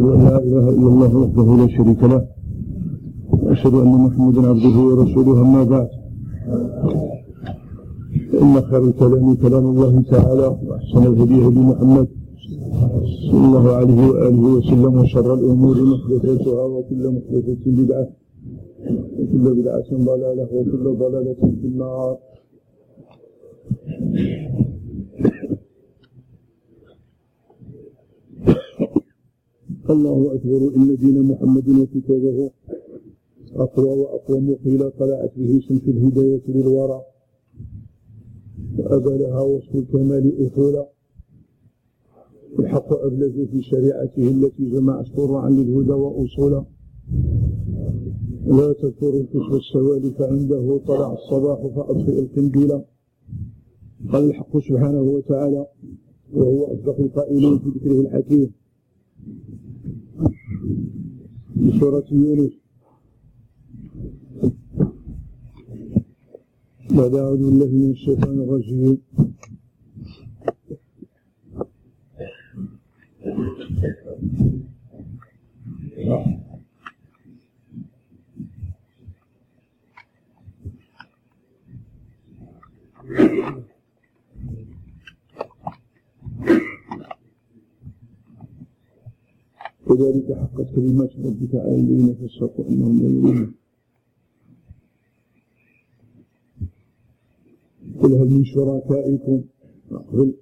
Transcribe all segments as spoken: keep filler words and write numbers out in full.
وأشهد أن لا إله إلا الله وحده لا شريك له وأشهد أن محمدا عبده ورسوله. أما بعد، إن خير الكلام كلام الله تعالى، وأحسن الهدي هدي محمد صلى الله عليه وآله وسلم، وشر الأمور محدثاتها، وكل محدثة بدعة، وكل بدعة ضلالة، وكل ضلالة في النار. الله أكبر، إن دين محمد وكتابه أقوى وأقوم، قيل طلعت به شمس الهداية للورى، وأبلها وصف الكمال أصولا، الحق أبلج في شريعته التي جمع شرعا للهدى وأصولا، لا تذكر الكسب السواد فعنده طلع الصباح فأطفئ القنديل. قال الحق سبحانه وتعالى وهو أصدق القائلين في ذكره الحكيم في سورة يونس: بعد أعوذ بالله من الشيطان الرجيم. وذلك حقت كلمات ربك على الذين فسقوا أنهم لا يؤمنون. قل هل من شركائكم أقبل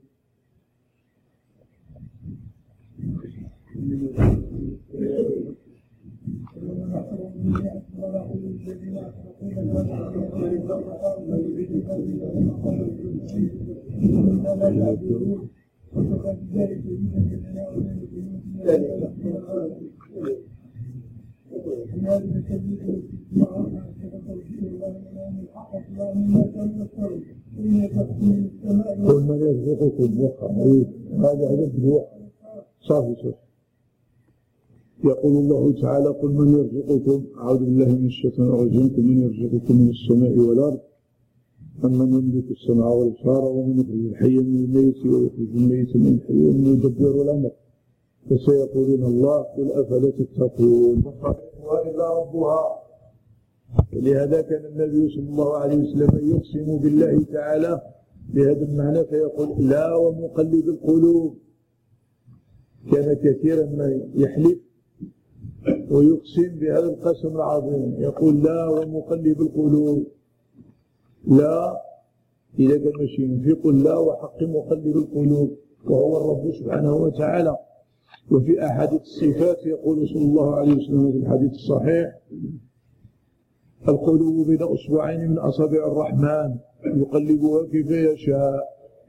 قل من يرزقكم وقع هذا هذا الدعاء صافي صافي. يقول الله تعالى: قل من يرزقكم، أعوذ بالله من الشيطان الرجيم، قل من يرزقكم من السماء والأرض، أمن يملك السمع والأبصار، ومن يخرج الحي من الميت ويخرج الميت من الحي، ومن يدبر الأمر، فسيقولون الله، قل أفلا تتقون. وإلا ربها. ولهذا كان النبي صلى الله عليه وسلم يقسم بالله تعالى بهذا المعنى فيقول: لا ومقلب القلوب. كان كثيرا ما يحلف ويقسم بهذا القسم العظيم، يقول: لا ومقلب القلوب. لا إذا كان ماشي ينفق، لا وحق مقلب القلوب، وهو الرب سبحانه وتعالى. وفي أحاديث الصفات يقول صلى الله عليه وسلم في الحديث الصحيح: القلوب بين أصبعين من أصابع الرحمن يقلبها كيف يشاء.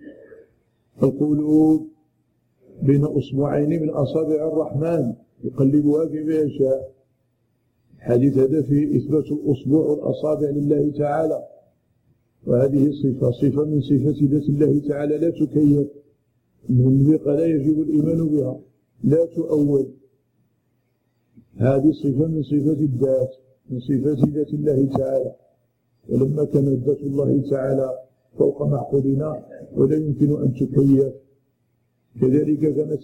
القلوب بين أصبعين من أصابع الرحمن يقلبها كيف يشاء. الحديث هذا فيه إثبات الأصبع والأصابع لله تعالى، وهذه صفة صفة من صفات ذات الله تعالى لا تكيف، إنه لا يجب الإيمان بها، لا تؤول. هذه صفة من صفات الذات، من صفات ذات الله تعالى. ولما كانت ذات الله تعالى فوق معقولنا ولا يمكن أن تكيف، كذلك كانت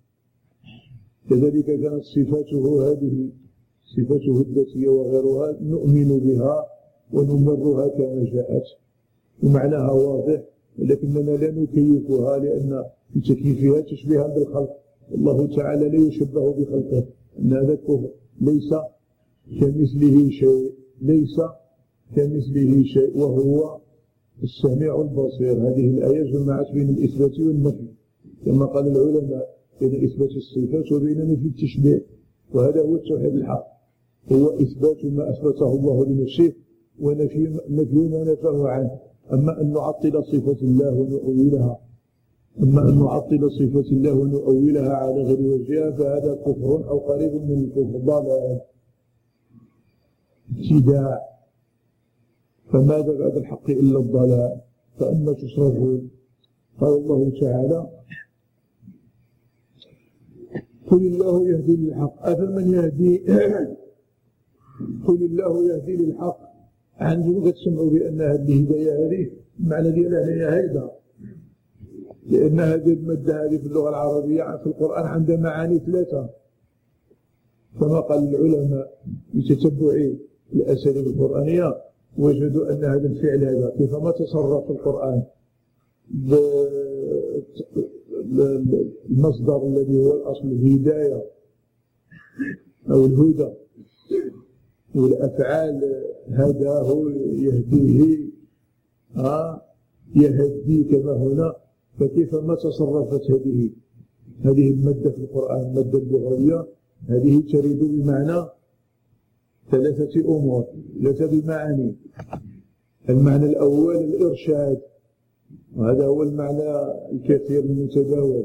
كذلك كانت صفاته هذه صفاته الذاتية وغيرها نؤمن بها ونمرها كما جاءت، ومعناها واضح، ولكننا لا نكيفها لأن في تكييفها تشبيها بالخلق. الله تعالى لا يشبه بخلقه، أن هذا كفر. ليس كمثله شيء، ليس كمثله شيء وهو السميع البصير. هذه الآية جمعت بين الإثبات والنفي، كما قال العلماء: بين إثبات الصفات وبين نفي التشبيه. وهذا هو التوحيد الحق، هو إثبات ما أثبته الله لنفسه ونفي ما نفاه عنه. أما أن نعطل صفة الله ونؤولها أما أن نعطل صفة الله ونؤولها على غير وجهها فهذا كفر أو قريب من الكفر، ضلال، ابتداع. فماذا بعد الحق إلا الضلال؟ فأما تصرفون؟ قال الله تعالى: قل الله يهدي للحق أفمن يهدي قل الله يهدي للحق. عندهم كتسمعوا بأن هذه الهداية هذه معنى ديالها هي هيدا، لأن هذه المادة هذه في اللغة العربية في القرآن عندها معاني ثلاثة: كما قال العلماء بتتبع الأساليب القرآنية وجدوا أن هذا الفعل هذا كيفما تصرف في القرآن المصدر الذي هو الأصل الهداية أو الهدى والأفعال هداه يهديه آه يهدي كما هنا، فكيفما تصرفت هذه هذه المادة في القرآن المادة اللغوية هذه تريد بمعنى ثلاثة أمور ثلاثة بمعاني. المعنى الأول الإرشاد، وهذا هو المعنى الكثير المتداول،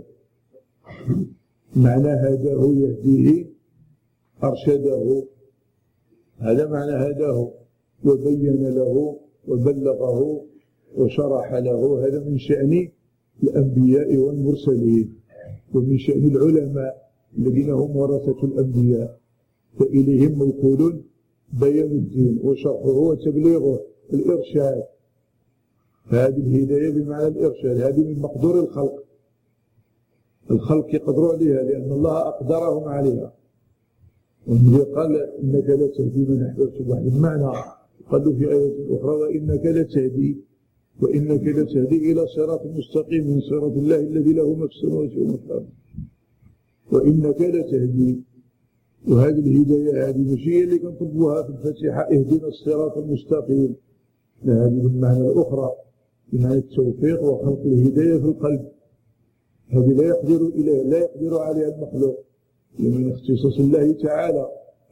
معنى هداه يهديه أرشده، هذا معنى هداه، وبين له وبلغه وشرح له، هذا من شأن الأنبياء والمرسلين ومن شأن العلماء الذين هم ورثة الأنبياء، فإليهم موكول بيان الدين وشرحه وتبليغه الإرشاد. فهذه الهداية بمعنى الإرشاد، هذه من مقدور الخلق، الخلق يقدروا عليها لأن الله أقدرهم عليها. والنبي قال إنك لا تهدي من أحببت بواحد المعنى، قالوا في آية أخرى وإنك لتهدي وإنك لتهدي إلى صراط مستقيم من صراط الله الذي له ما في السماوات وما في الأرض، وإنك لتهدي. وهذه الهداية هذه ماشي هي اللي كنطلبوها في الفاتحة اهدنا الصراط المستقيم، لا، هذه بالمعنى الأخرى بمعنى التوفيق وخلق الهداية في القلب، هذه لا يقدر إليها لا يقدر عليها المخلوق من اختصاص الله تعالى.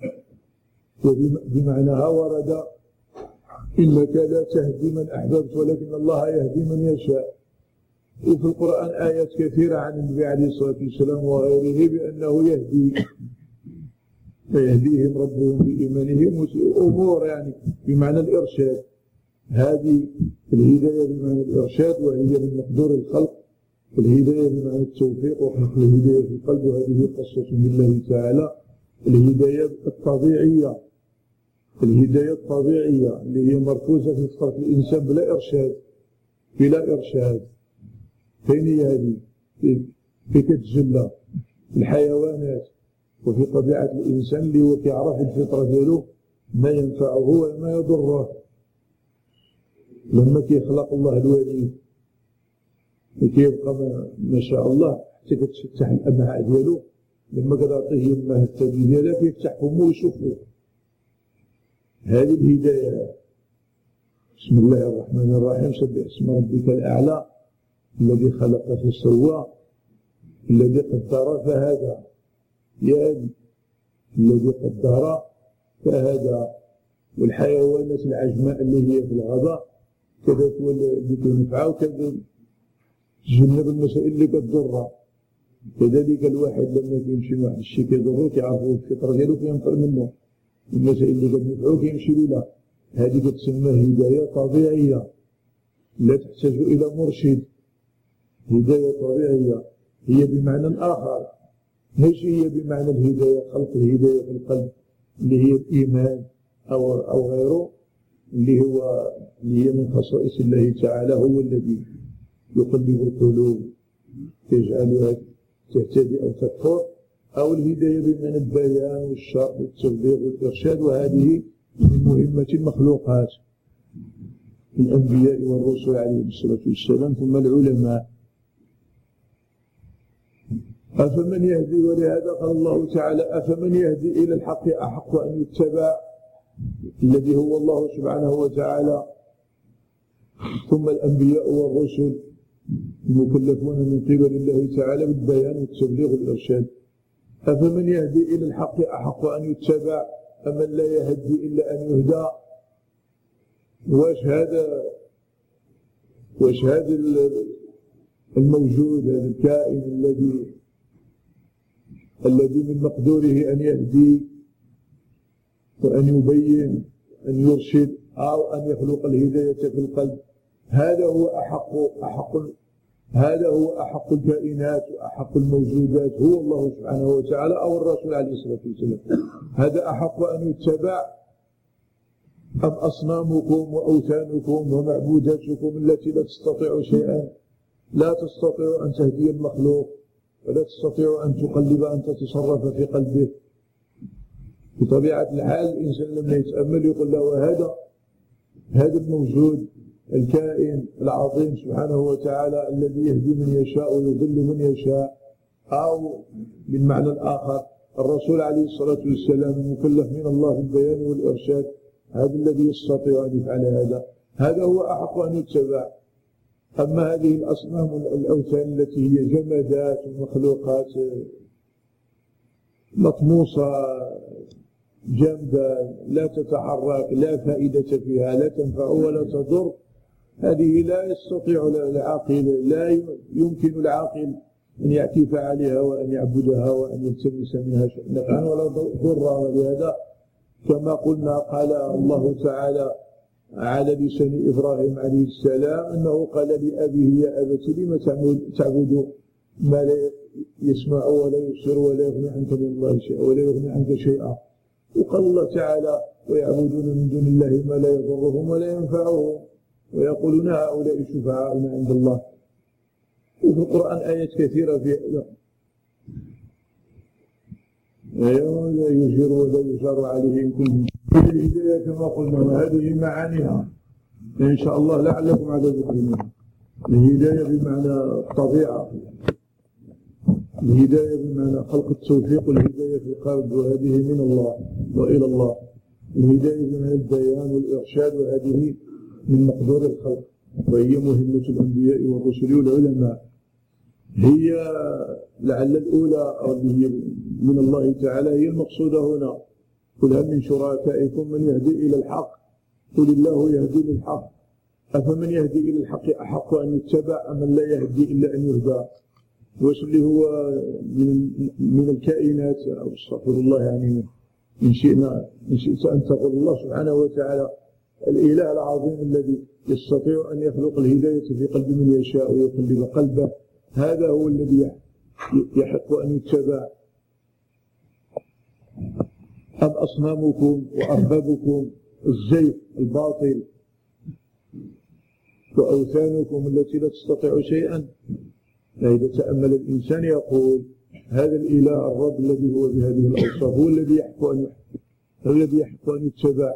وبمعناها ورد إنك لا تهدي من أحببت ولكن الله يهدي من يشاء. وفي القرآن آيات كثيرة عن النبي عليه الصلاة والسلام وغيره بأنه يهدي، فيهديهم ربهم بإيمانهم أمور يعني بمعنى الإرشاد. هذه الهداية بمعنى الإرشاد وهي من مقدور الخلق، الهداية بمعنى التوفيق وخلق الهداية في القلب، وهذه خاصة بالله تعالى. الهداية الطبيعية، الهداية الطبيعية اللي هي مركوزة في فطرة الإنسان بلا إرشاد، بلا إرشاد. فين هي هذه؟ في كتجلى الحيوانات وفي طبيعة الإنسان اللي هو كيعرف الفطرة ديالو ما ينفعه وما يضره. لما كيخلق الله الوليد وكيبقى ما شاء الله حتى كتفتح الأمعاء ديالو، لما كتعطيه يماه الثدي ديالها كيفتح فمه ويشوفه. هذه الهداية. بسم الله الرحمن الرحيم، سبح اسم ربك الأعلى الذي خلق فسوى الذي قدر فهدى، يعني الذي قدر فهدى. والحيوانات العجماء اللي هي في الغابة كذا هو اللي كينفعها وكذا تجنب المسائل اللي كتضرها. كذلك الواحد لما كيمشي لواحد الشيء كيضرو كيعرفو الفطرة ديالو كينفر منه، المسائل اللي كتنفعو كيمشي لها. هذه كتسمى هداية طبيعية لا تحتاج إلى مرشد، هداية طبيعية هي بمعنى آخر، ماشي هي بمعنى الهداية خلق الهداية في القلب اللي هي الإيمان أو أو غيره، اللي هو اللي هي من خصائص الله تعالى، هو الذي يقلب القلوب يجعلها تهتدي أو تكفر. أو الهداية بمعنى البيان والشرح والتبليغ والإرشاد، وهذه من مهمة المخلوقات الأنبياء والرسل عليهم الصلاة والسلام ثم العلماء. أفمن يهدي، ولهذا قال الله تعالى أفمن يهدي إلى الحق أحق أن يتبع، الذي هو الله سبحانه وتعالى، ثم الأنبياء والرسل المكلفون من قبل الله تعالى بالبيان والتبليغ والإرشاد. أفمن يهدي إلى الحق أحق أن يتبع أمن لا يهدي إلا أن يهدى. واش هذا واش هذا الموجود، هذا الكائن الذي الذي من مقدوره أن يهدي وأن يبين أن يرشد أو أن يخلق الهداية في القلب، هذا هو أحق أحق هذا هو أحق الكائنات وأحق الموجودات، هو الله سبحانه وتعالى أو الرسول عليه الصلاة والسلام. هذا أحق أن يتبع أم أصنامكم وأوثانكم ومعبوداتكم التي لا تستطيع شيئا، لا تستطيع أن تهدي المخلوق ولا تستطيع أن تقلب أن تتصرف في قلبه. بطبيعة الحال الإنسان لما يتأمل يقول له هذا هذا الموجود الكائن العظيم سبحانه وتعالى الذي يهدي من يشاء ويضل من يشاء، أو بالمعنى الآخر الرسول عليه الصلاة والسلام المكلف من الله بالبيان والإرشاد، هذا الذي يستطيع أن يفعل هذا، هذا هو أحق أن يتبع. أما هذه الأصنام الأوثان التي هي جمادات ومخلوقات مطموسة جامدة لا تتحرك لا فائدة فيها لا تنفع ولا تضر، هذه لا يستطيع العاقل، لا يمكن العاقل أن يعتف عليها وأن يعبدها وأن يلتمس منها نفعا ولا ضرا. ولهذا كما قلنا قال الله تعالى على لسان إبراهيم عليه السلام أنه قال لأبيه يا أبت لم تعبد ما لا يسمع ولا يبصر ولا يغني عنك من الله شيئا ولا يغني عنك شيئا. وقال الله تعالى ويعبدون من دون الله ما لا يضرهم ولا ينفعهم ويقولون هؤلاء شفعاؤنا عند الله. وفي القرآن آيات كثيرة في هذا، لا يجير ولا يجار عليه إن كنتم الهداية كما قلنا، وهذه معانيها إن شاء الله لعلكم على ذكر منها. الهداية بمعنى الطبيعة، الهداية بمعنى خلق التوفيق والهداية في القلب، وهذه من الله وإلى الله. الهداية بمعنى البيان والإرشاد، وهذه من مقدور الخلق، وهي مهمة الأنبياء والرسل والعلماء. هي لعل الأولى أو هي من الله تعالى هي المقصودة هنا. قل هل من شركائكم من يهدي إلى الحق قل الله يهدي للحق أفمن يهدي إلى الحق أحق أن يتبع أم من لا يهدي إلا أن يهدى. واش اللي هو من من الكائنات أو استغفر الله يعني إن شئنا إن شئت أن تقول الله سبحانه وتعالى الإله العظيم الذي يستطيع أن يخلق الهداية في قلب من يشاء ويقلب قلبه، هذا هو الذي يحق أن يتبع. أم أصنامكم وأربابكم الزيف الباطل وأوثانكم التي لا تستطيع شيئا. فإذا تأمل الإنسان يقول هذا الإله الرب الذي هو بهذه الأوصاف هو الذي يحق أن هو الذي يحق أن يتبع.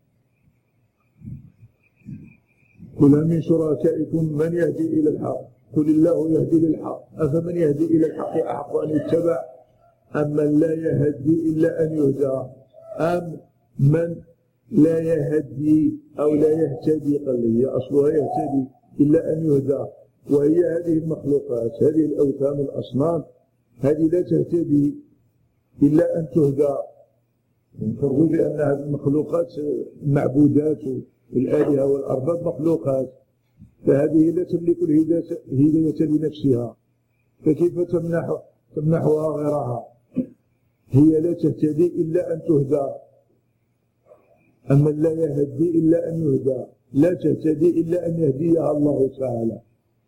قل من شركائكم من يهدي إلى الحق قل الله يهدي للحق أفمن يهدي إلى الحق أحق أن يتبع أم من لا يهدي إلا أن يهدى أم من لا يهدي أو لا يهتدي، قال هي أصلها يهتدي إلا أن يهدى. وهي هذه المخلوقات هذه الأوثان الأصنام هذه لا تهتدي إلا أن تهدى. نفرغ بأن هذه المخلوقات المعبودات والآلهة والأرباب مخلوقات، فهذه لا تملك الهداية لنفسها، فكيف تمنح تمنحها غيرها؟ هي لا تهتدي إلا أن تهدى. أما لا يهدي إلا أن يهدى، لا تهتدي إلا أن يهديها الله تعالى.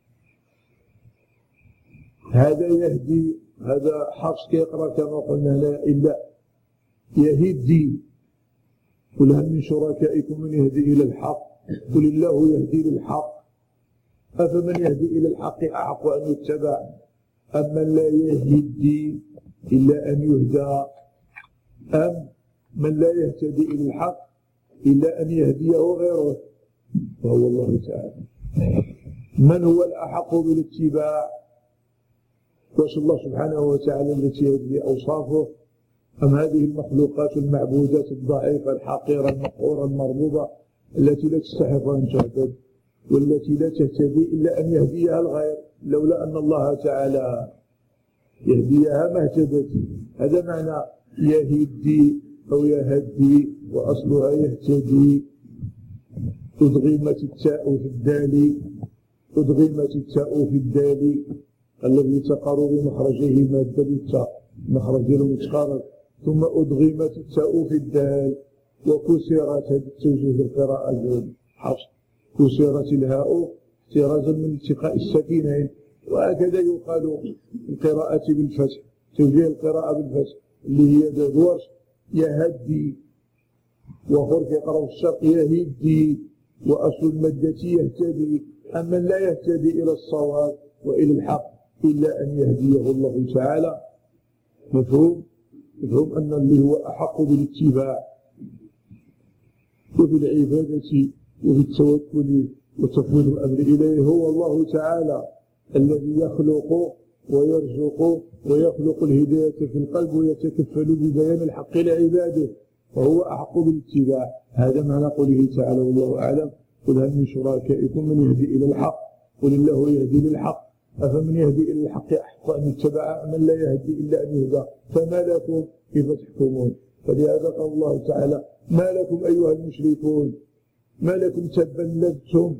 هذا يهدي، هذا حفص كيقرأ كما قلنا لا إلا يهدي. قل هل من شركائكم من يهدي إلى الحق قل الله يهدي للحق أفمن يهدي إلى الحق أحق أن يتبع أم من لا يهدي إلا أن يهدى أم من لا يهتدي إلى الحق إلا أن يهديه غيره وهو الله تعالى. من هو الأحق بالاتباع؟ واش الله سبحانه وتعالى التي هذه أوصافه أم هذه المخلوقات المعبودات الضعيفة الحقيرة المقهورة المربوبة التي لا تستحق أن تعبد والتي لا تهتدي إلا أن يهديها الغير؟ لولا أن الله تعالى يهديها ما اهتدت. هذا معنى يهدي أو يهدي، وأصلها يهتدي. أدغمت التاء في الدال أدغمت التاء في الدال الذي تقر بمخرجه مادة التاء مخرج المتقارب، ثم أدغمت التاء في الدال وكسرت. هذا التوجيه في القراءة الحفص كسرت الهاء احترازا من التقاء الساكنين. وهكذا يقال القراءة بالفتح، توجيه القراءة بالفتح اللي هي دورش يهدي، وخرج يقرأ الشرق يهدي، وأصل المادة يهتدي. أما لا يهتدي إلى الصواب وإلى الحق إلا أن يهديه الله تعالى. مفهوم؟ افهم أن اللي هو أحق بالاتباع وفي العبادة وفي التوكل وتفويض الأمر إليه هو الله تعالى الذي يخلق ويرزق ويخلق الهداية في القلب ويتكفل ببيان الحق لعباده وهو أحق بالاتباع. هذا معنى قوله تعالى والله أعلم قل هل من شركائكم من يهدي إلى الحق قل الله يهدي للحق أفمن يهدي إلى الحق أحق أن يتبع من لا يهدي إلا أن يهدى فما لكم كيف تحكمون. فلهذا قال الله تعالى ما لكم أيها المشركون ما لكم تبلدتم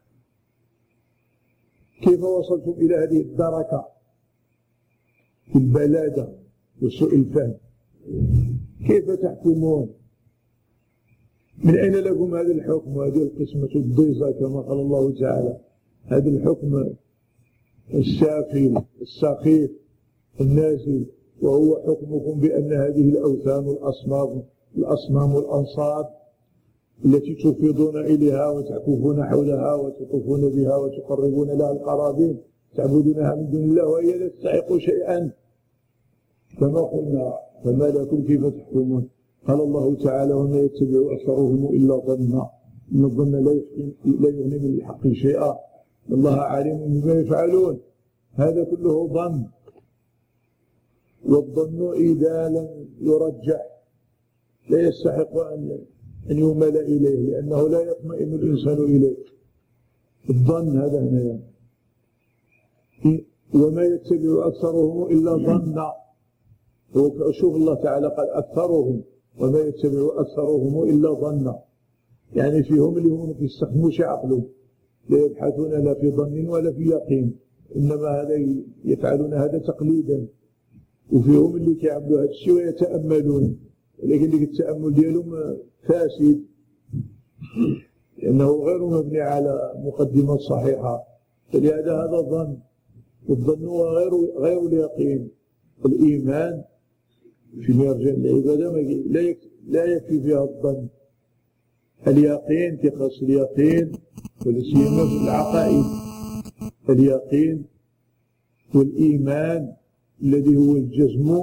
كيف وصلتم إلى هذه الدركة في البلادة وسوء الفهم كيف تحكمون من أين لكم هذا الحكم وهذه القسمة الضيزة كما قال الله تعالى هذا الحكم السافل السخيف النازل وهو حكمكم بأن هذه الأوثان والأصنام الأصنام والأنصاب التي تفيضون إليها وتعكفون حولها وتطوفون بها وتقربون لها القرابين تعبدونها من دون الله وهي لا تستحق شيئا كما قلنا فما لكم كيف تحكمون. قال الله تعالى وما يتبع أكثرهم إلا ظنا إن الظن لا يغني من الحق شيئا الله عالم بما يفعلون. هذا كله ظن والظن إذا لم يرجح لا يستحق أن أن يمال إليه لأنه لا يطمئن الإنسان إليه. الظن هذا هنا وما يتبع أكثرهم إلا ظنا شوف الله تعالى قال أكثرهم وما يتبع أكثرهم إلا ظنا يعني فيهم اللي هم ما يستخدموش عقلهم لا يبحثون لا في ظن ولا في يقين إنما هذا يفعلون هذا تقليدا وفيهم اللي كيعملوا هذا الشيء ويتأملون ولكن التأمل ديالهم فاسد لأنه غير مبني على مقدمات صحيحة. فلهذا هذا الظن والظن هو غير غير اليقين. الإيمان فيما يرجع للعبادة لا لا يكفي فيها الظن. اليقين كخاص اليقين ولا سيما في العقائد اليقين والإيمان الذي هو الجزم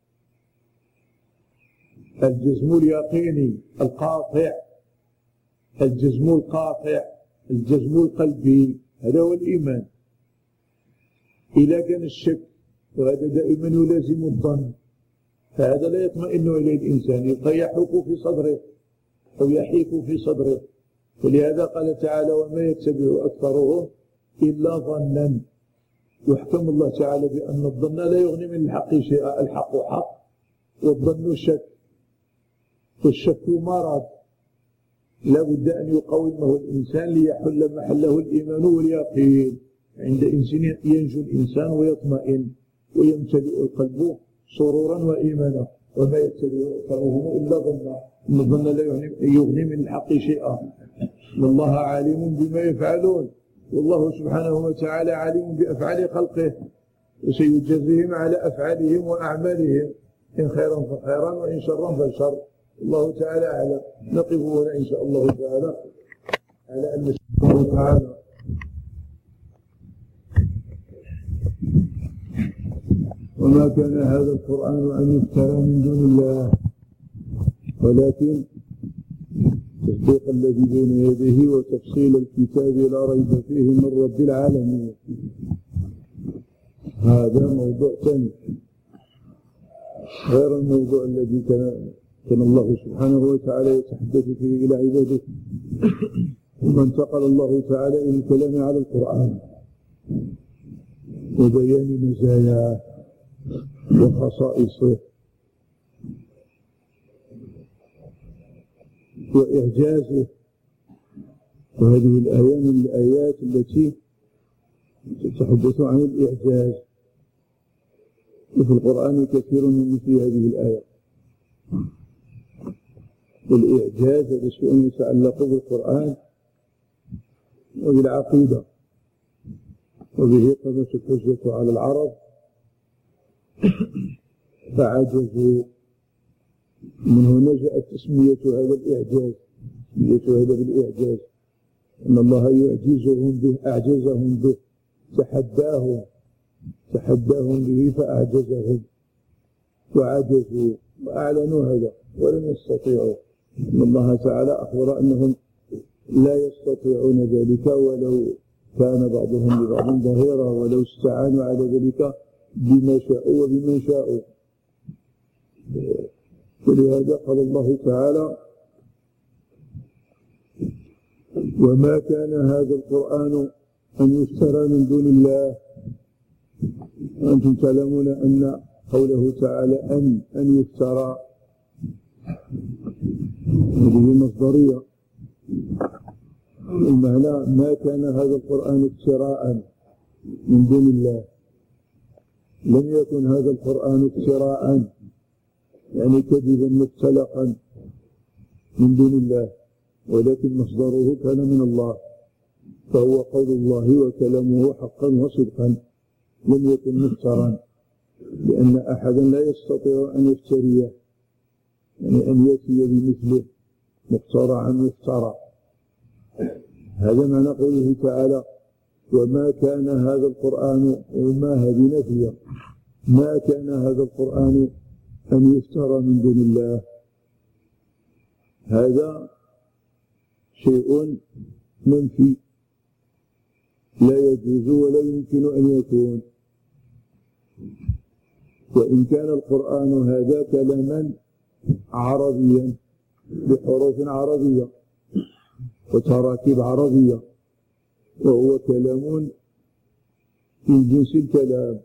الجزم اليقيني القاطع الجزم القاطع الجزم القلبي هذا هو الإيمان. إذا كان الشك وهذا دائما يلازم الظن فهذا لا يطمئن إليه الإنسان يبقى يحك في صدره أو يحيك في صدره. ولهذا قال تعالى وما يتبع أكثرهم إلا ظنا. يحكم الله تعالى بأن الظن لا يغني من الحق شيئا الحق حق والظن شك والشك مرض لا بد أن يقاومه الإنسان ليحل محله الإيمان واليقين. عند إنسان ينجو الإنسان ويطمئن ويمتلئ القلب سرورا وإيمانا. وما يتبع أكثرهم إلا ظنا إن الظن لا يغني من الحق شيئا والله عالم بما يفعلون. والله سبحانه وتعالى عالم بأفعال خلقه وسيجزيهم على أفعالهم وأعمالهم إن خيرا فخيرا وإن شرا فشر. الله تعالى أعلم. نقف هنا إن شاء الله تعالى على أن الله تعالى وما كان هذا القرآن أن يفترى من دون الله ولكن تصديق الذي بين يديه وتفصيل الكتاب لا ريب فيه من رب العالمين. هذا موضوع ثاني غير الموضوع الذي كان كان الله سبحانه وتعالى يتحدث فيه إلى عباده. ثم انتقل الله تعالى إلى الكلام على القرآن وبيان مزاياه وخصائصه وإعجازه. وهذه الآية من الآيات التي تتحدث عن الإعجاز وفي القرآن كثير من مثل هذه الآية. والإعجاز هذا شيء يتعلق بالقرآن وبالعقيدة وبه قامت الحجة على العرب فعجزوا. من هنا جاءت تسمية هذا الإعجاز تسمية هذا بالإعجاز أن الله يعجزهم به أعجزهم به تحداهم تحداهم به فأعجزهم. وعجزوا وأعلنوا هذا ولم يستطيعوا. إن الله تعالى أخبر أنهم لا يستطيعون ذلك ولو كان بعضهم لبعض ظهيرا ولو استعانوا على ذلك بما شاءوا وبمن شاءوا. ولهذا قال الله تعالى: وما كان هذا القرآن أن يفترى من دون الله. وأنتم تعلمون أن قوله تعالى أن أن يفترى هذه مصدرية، المعنى ما كان هذا القرآن افتراء من دون الله، لم يكن هذا القرآن افتراء يعني كذبا مختلقا من دون الله، ولكن مصدره كان من الله، فهو قول الله وكلامه حقا وصدقا، لم يكن مفترا، لأن أحدا لا يستطيع أن يفتريه، يعني أن يأتي بمثله مخترعا مفترى. هذا معنى قوله تعالى: وما كان هذا القرآن، وما هذه نفية، ما كان هذا القرآن أن يفترى من دون الله. هذا شيء منفي لا يجوز ولا يمكن أن يكون. وإن كان القرآن هذا كلاما عربيا بحروف عربية وتراكيب عربية، وهو كلام من جنس الكلام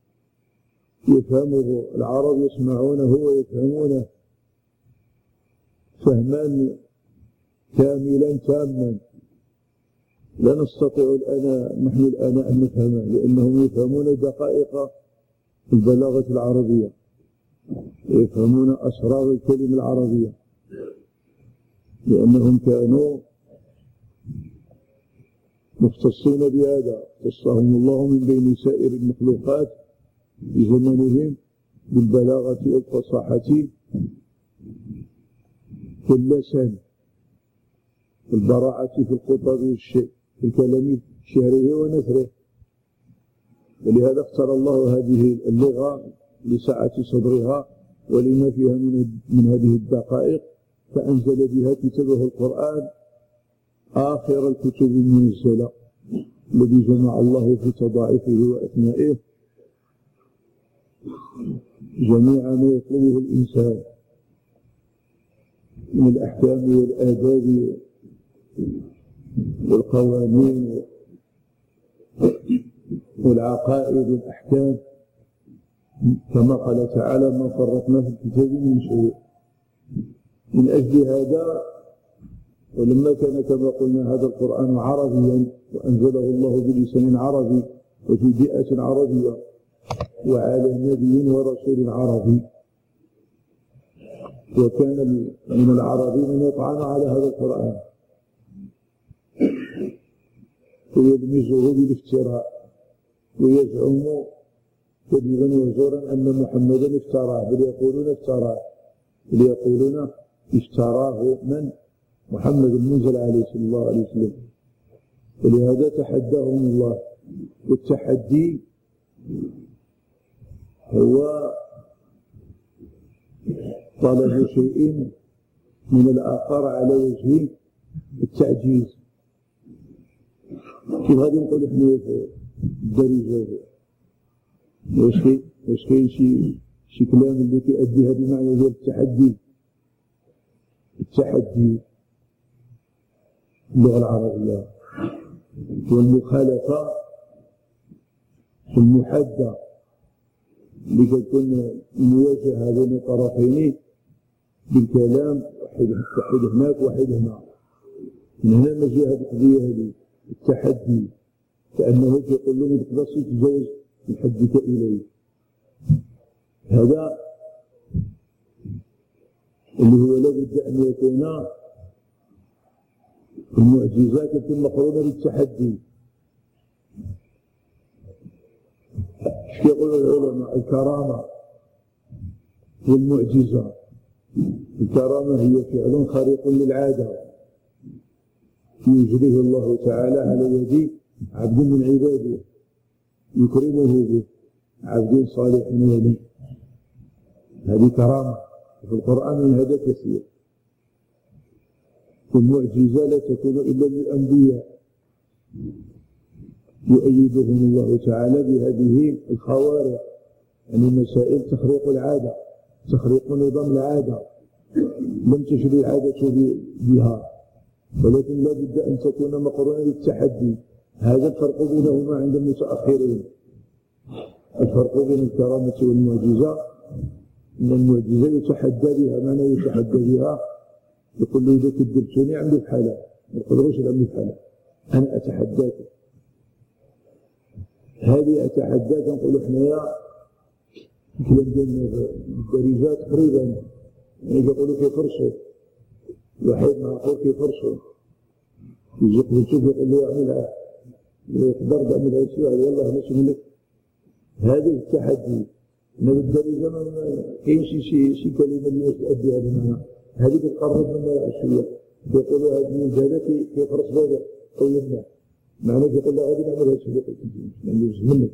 يفهمه العرب، يسمعونه ويفهمونه فهما كاملا تاما، لا نستطيع الآن نحن الآن أن نفهمه، لأنهم يفهمون دقائق البلاغة العربية، يفهمون أسرار الكلمة العربية، لأنهم كانوا مختصين بهذا، اختصهم الله من بين سائر المخلوقات في زمنهم بالبلاغة والفصاحة واللسان والبراعة في الخطب والشيء في الكلام شعره ونثره. ولهذا اختار الله هذه اللغة لسعة صدرها ولما فيها من من هذه الدقائق، فأنزل بها كتابه القرآن آخر الكتب المنزلة الذي جمع الله في تضاعفه وأثنائه جميع ما يطلبه الإنسان من الأحكام والآداب والقوانين والعقائد والأحكام، كما قال تعالى: ما فرطنا في الكتاب من شيء. من أجل هذا، ولما كان كما قلنا هذا القرآن عربيا وأنزله الله بلسان عربي وفي بيئة عربية وعلى نبي ورسول عربي، وكان من العربي من يطعن على هذا القرآن ويلمزه بالافتراء ويزعم كذبا وزورا أن محمدا افتراه، بل يقولون افتراه، بل يقولون اشتراه من؟ محمد المنزل عليه صلى الله عليه وسلم. ولهذا تحداهم الله، والتحدي هو طلب شيء من الآخر على وجه التعجيز. كيف غادي نقولوا حنا في الدارجة؟ واش كاين شي شي كلام اللي كيأدي هذا المعنى ديال التحدي؟ التحدي اللغة العربية والمخالفة والمحادة اللي كتكون المواجهة بين الطرفين بالكلام، واحد هناك واحد هنا، من هنا نجي هذه القضية هذه التحدي، كأنه كيقول له ما تقدرش تتجاوز من حدك إليه. هذا اللي هو لابد أن يكون المعجزات تكون مقرونة بالتحدي. يقول العلماء: الكرامة والمعجزة، الكرامة هي فعل خارق للعادة يجريه الله تعالى على يد عبد من عباده يكرمه به، عبد صالح ولي. هذه كرامة. في القرآن من هذا كثير. والمعجزة لا تكون إلا للأنبياء يؤيدهم الله تعالى بهذه الخوارق، يعني مسائل تخريق العادة، تخريق نظام العادة، لم تشري العادة بها، ولكن لا بد أن تكون مقرونة بالتحدي. هذا الفرق بينهما عند المتأخرين. الفرق بين الكرامة والمعجزة أن المعجزة يتحدى بها. معنى يتحدى بها؟ يقول له إذا كذبتني عملوا بحالها، ما يقدروش يعملوا بحالها، أنا أتحداك. هذه أتحداك نقولوا حنايا الكلام ديالنا الدارجات تقريبا، يعني يقولوا كيفرشوا واحد معقول كيفرشوا، يجي قبلتو يقول له اعملها، لا يقدر تعملها شي واحد يلاه ماشي منك. هذا التحدي. أنا بالدارجة ما كاينش شي شي كلمة اللي تؤدي هذا المعنى، هذه كتقرب منا شوية. يقولوا هذا الجوز هذا كيفرش هذا أو يمنع، معناه كيقول له غادي نعمل هذا الشيء ما ندوز منك.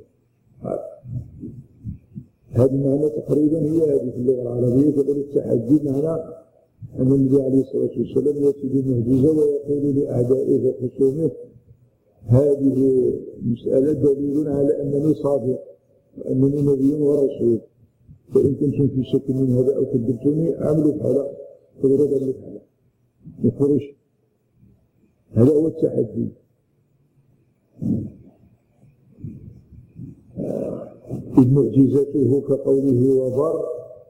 هذا المعنى تقريبا هي هذه في اللغة العربية. يقول التحدي معنى أن النبي عليه الصلاة والسلام يأتي بمعجزة ويقول لأعدائه وخصومه هذه مسألة دليل على أنني صادق وأنني نبي ورسول، فإن كنتم في شك من هذا أو كذبتوني اعملوا بحالة، تقولوا اعملوا بحالة، ما يقولوش. هذا هو التحدي. إذ معجزته كقوله وبر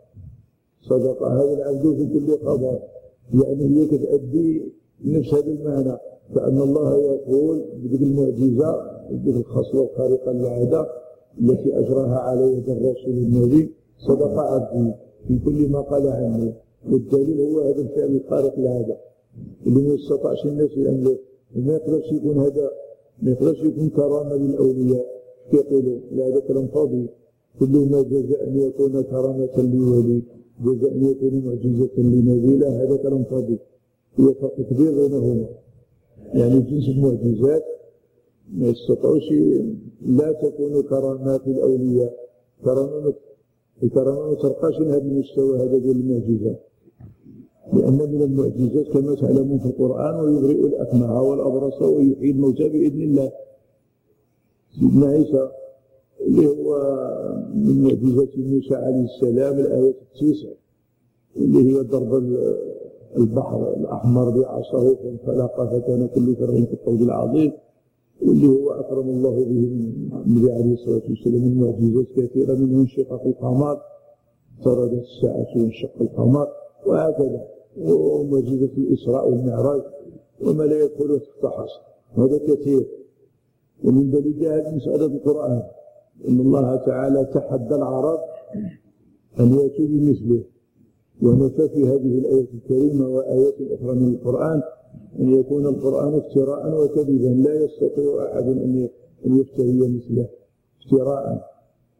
صدق هذا العبد في كل خبر، يعني هي كتأدي نفس هذا المعنى، فأن الله يقول بذلك المعجزة بذلك الخصلة الخارقة للعادة التي أجراها على يد الرسول النبي صدق عبدي في كل ما قال عنه. والدليل هو هذا الفعل الخارق للعادة اللي ما يستطيعش الناس يعملوه، وما يقدرش يكون هذا، ما يقدرش يكون كرامة للأولياء يقولوا لا، هذا كلام فاضي. كل ما جزاء أن يكون كرامة لولي جزاء أن يكون معجزة لنبي، لا هذا كلام فاضي. هو فرق كبير بينهما. يعني جنس المعجزات ما يستطيعوش لا تكون كرامات الأولياء، كرامة الكرامة ما ترقاش لهذا المستوى هذا ديال المعجزة، لأن من المعجزات كما تعلمون في القرآن ويبرئ الأكمه والأبرص ويحيي الموتى بإذن الله. سيدنا عيسى اللي هو من معجزة موسى عليه السلام الآية التسع اللي هي ضرب البحر الأحمر بعصاه فانفلق فكان كل فرع كالطود العظيم، واللي هو أكرم الله به النبي عليه الصلاة والسلام من معجزات كثيرة، منه انشقاق القمر، طردت الساعة وانشق القمر، وهكذا، ومعجزة الإسراء والمعراج وما لا يدخل تحت حصر، هذا كثير. ومن دليل هذه مسألة القرآن إن الله تعالى تحدى العرب أن يأتوا بمثله، ونفى في هذه الآية الكريمة وآيات أخرى من القرآن أن يكون القرآن افتراء وكذبا، لا يستطيع أحد أن يفتري مثله افتراء.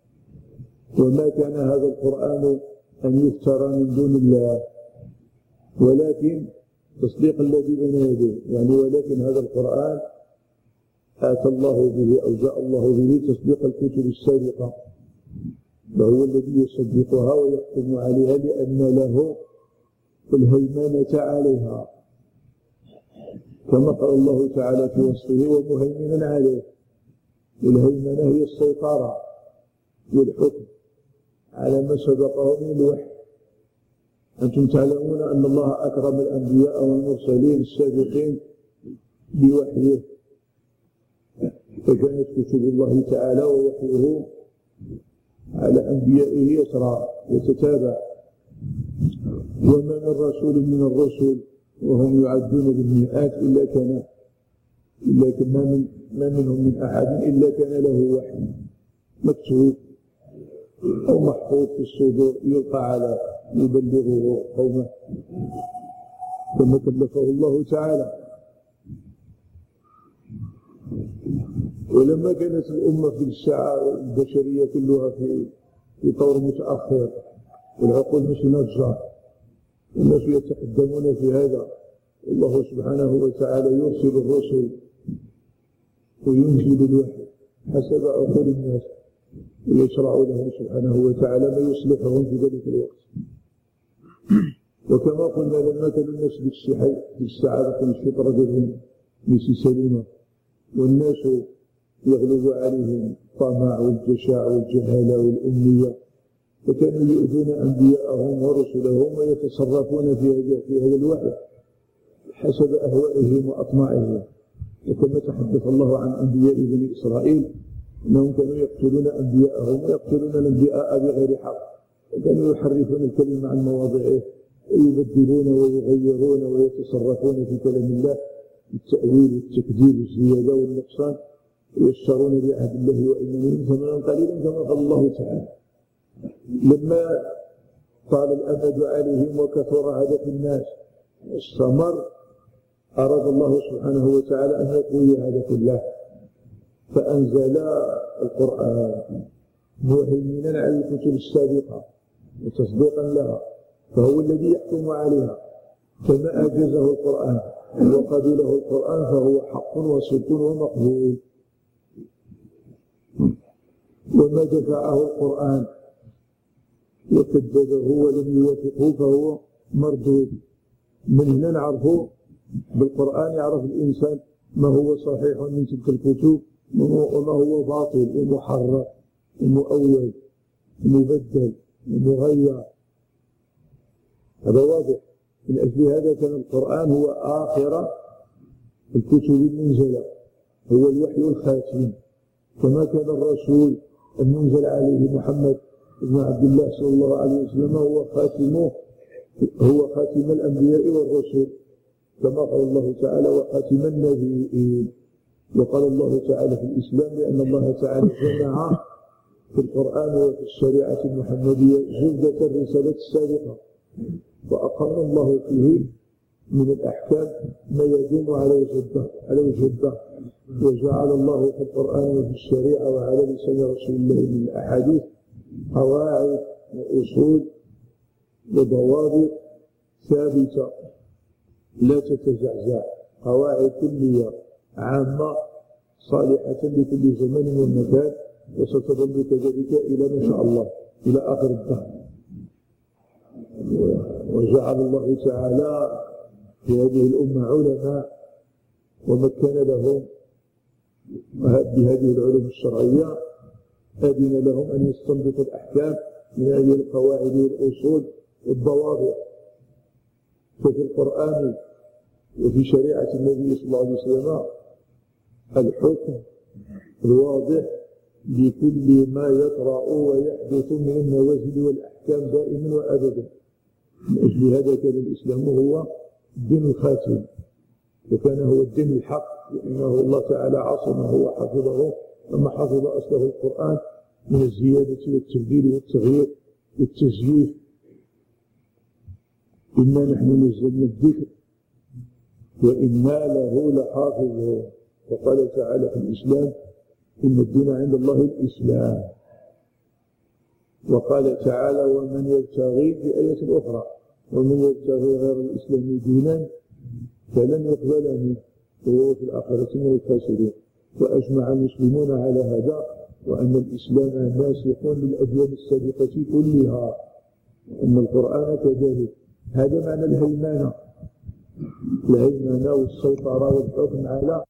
وما كان هذا القرآن أن يفترى من دون الله، ولكن تصديق الذي بين يديه، يعني ولكن هذا القرآن آتى الله به أو جاء الله به تصديق الكتب السابقة، وهو الذي يصدقها ويحكم عليها لأن له الهيمنة عليها، كما قال الله تعالى في وصفه ومهيمنا عليه. والهيمنة هي السيطرة والحكم على ما سبقه من الوحي. أنتم تعلمون أن الله أكرم الأنبياء والمرسلين السابقين بوحيه، فكانت كتب الله تعالى ووحيه على أنبيائه يسرى وتتابع. وما من رسول من الرسل وهم يعدون بالمئات إلا كان إلا كان ما, من ما منهم من أحد إلا كان له وحي مكتوب أو محفوظ في الصدور يلقى على يبلغه قومه كما كلفه الله تعالى. ولما كانت الأمة في الساعة البشرية كلها في في طور متأخر والعقول مش ناضجة والناس يتقدمون في هذا، الله سبحانه وتعالى يرسل الرسل وينزل الوحي حسب عقول الناس. ويشرع لهم سبحانه وتعالى ما يصلحهم في ذلك الوقت. وكما قلنا لما كان الناس في السعادة والفطرة ديالهم ماشي سليمة، والناس يغلب عليهم الطمع والجشاع والجهالة والأمنية، فكانوا يؤذون أنبياءهم ورسلهم ويتصرفون في هذا في هذا الوحي حسب أهوائهم وأطماعهم. وكما تحدث الله عن أنبياء بني إسرائيل أنهم كانوا يقتلون أنبياءهم ويقتلون الأنبياء بغير حق، وكانوا يحرفون الكلمة عن مواضعه ويبدلون ويغيرون ويتصرفون في كلام الله بالتأويل والتكذيب والزيادة والنقصان، ويشترون بعهد الله وإيمانهم ثمنا قليلا كما قال الله تعالى. لما طال الأمد عليهم وكثر هدف الناس واستمر، أراد الله سبحانه وتعالى أن يقوي هدف الله، فأنزل القرآن مهيمنا على الكتب السابقة وتصديقا لها، فهو الذي يحكم عليها. فما أجازه القرآن وقبله القرآن فهو حق وصدق ومقبول، وما دفعه القرآن وكذبه ولم يوافقه فهو مردود. من هنا نعرف بالقرآن يعرف الإنسان ما هو صحيح من تلك الكتب وما هو باطل ومحرف ومؤول ومبدل ومغير. هذا واضح. من أجل هذا كان القرآن هو آخر الكتب المنزلة، هو الوحي الخاتم، كما كان الرسول المنزل عليه محمد بن عبد الله صلى الله عليه وسلم هو خاتمه، هو خاتم الأنبياء والرسل، كما قال الله تعالى وخاتم النبيين. وقال الله تعالى في الإسلام لأن الله تعالى جمع في القرآن وفي الشريعة المحمدية جودة الرسالة السابقة، وأقر الله فيه من الأحكام ما يدوم على وجه الدهر على وجه الدهر. وجعل الله في القرآن وفي الشريعة وعلى لسان رسول الله من الأحاديث قواعد وأصول وضوابط ثابتة لا تتزعزع، قواعد كلية عامة صالحة لكل زمان ومكان، وستظل كذلك إلى ما شاء الله إلى آخر الدهر. وجعل الله تعالى في هذه الأمة علماء ومكن لهم بهذه العلوم الشرعية، أذن لهم أن يستنبطوا الأحكام من هذه القواعد والأصول والضوابط. ففي القرآن وفي شريعة النبي صلى الله عليه وسلم الحكم الواضح لكل ما يطرأ ويحدث من النوازل والأحكام دائما وأبدا. من أجل هذا كان الإسلام هو الدين الخاتم، وكان هو الدين الحق، لأنه الله تعالى عصمه وحفظه لما حفظ أصله القرآن من الزيادة والتبديل والتغيير والتزييف. إنا نحن نزلنا الذكر وإنا له لحافظون. وقال تعالى في الإسلام إن الدين عند الله الإسلام. وقال تعالى ومن يبتغي في آية أخرى ومن يبتغي غير الإسلام دينا فلن يقبل منه وهو في الآخرة من الخاسرين. وأجمع المسلمون على هذا وأن الإسلام ناسخ للأديان السابقة كلها، وأن القرآن كذلك. هذا معنى الهيمنة، الهيمنة والسيطرة والحكم على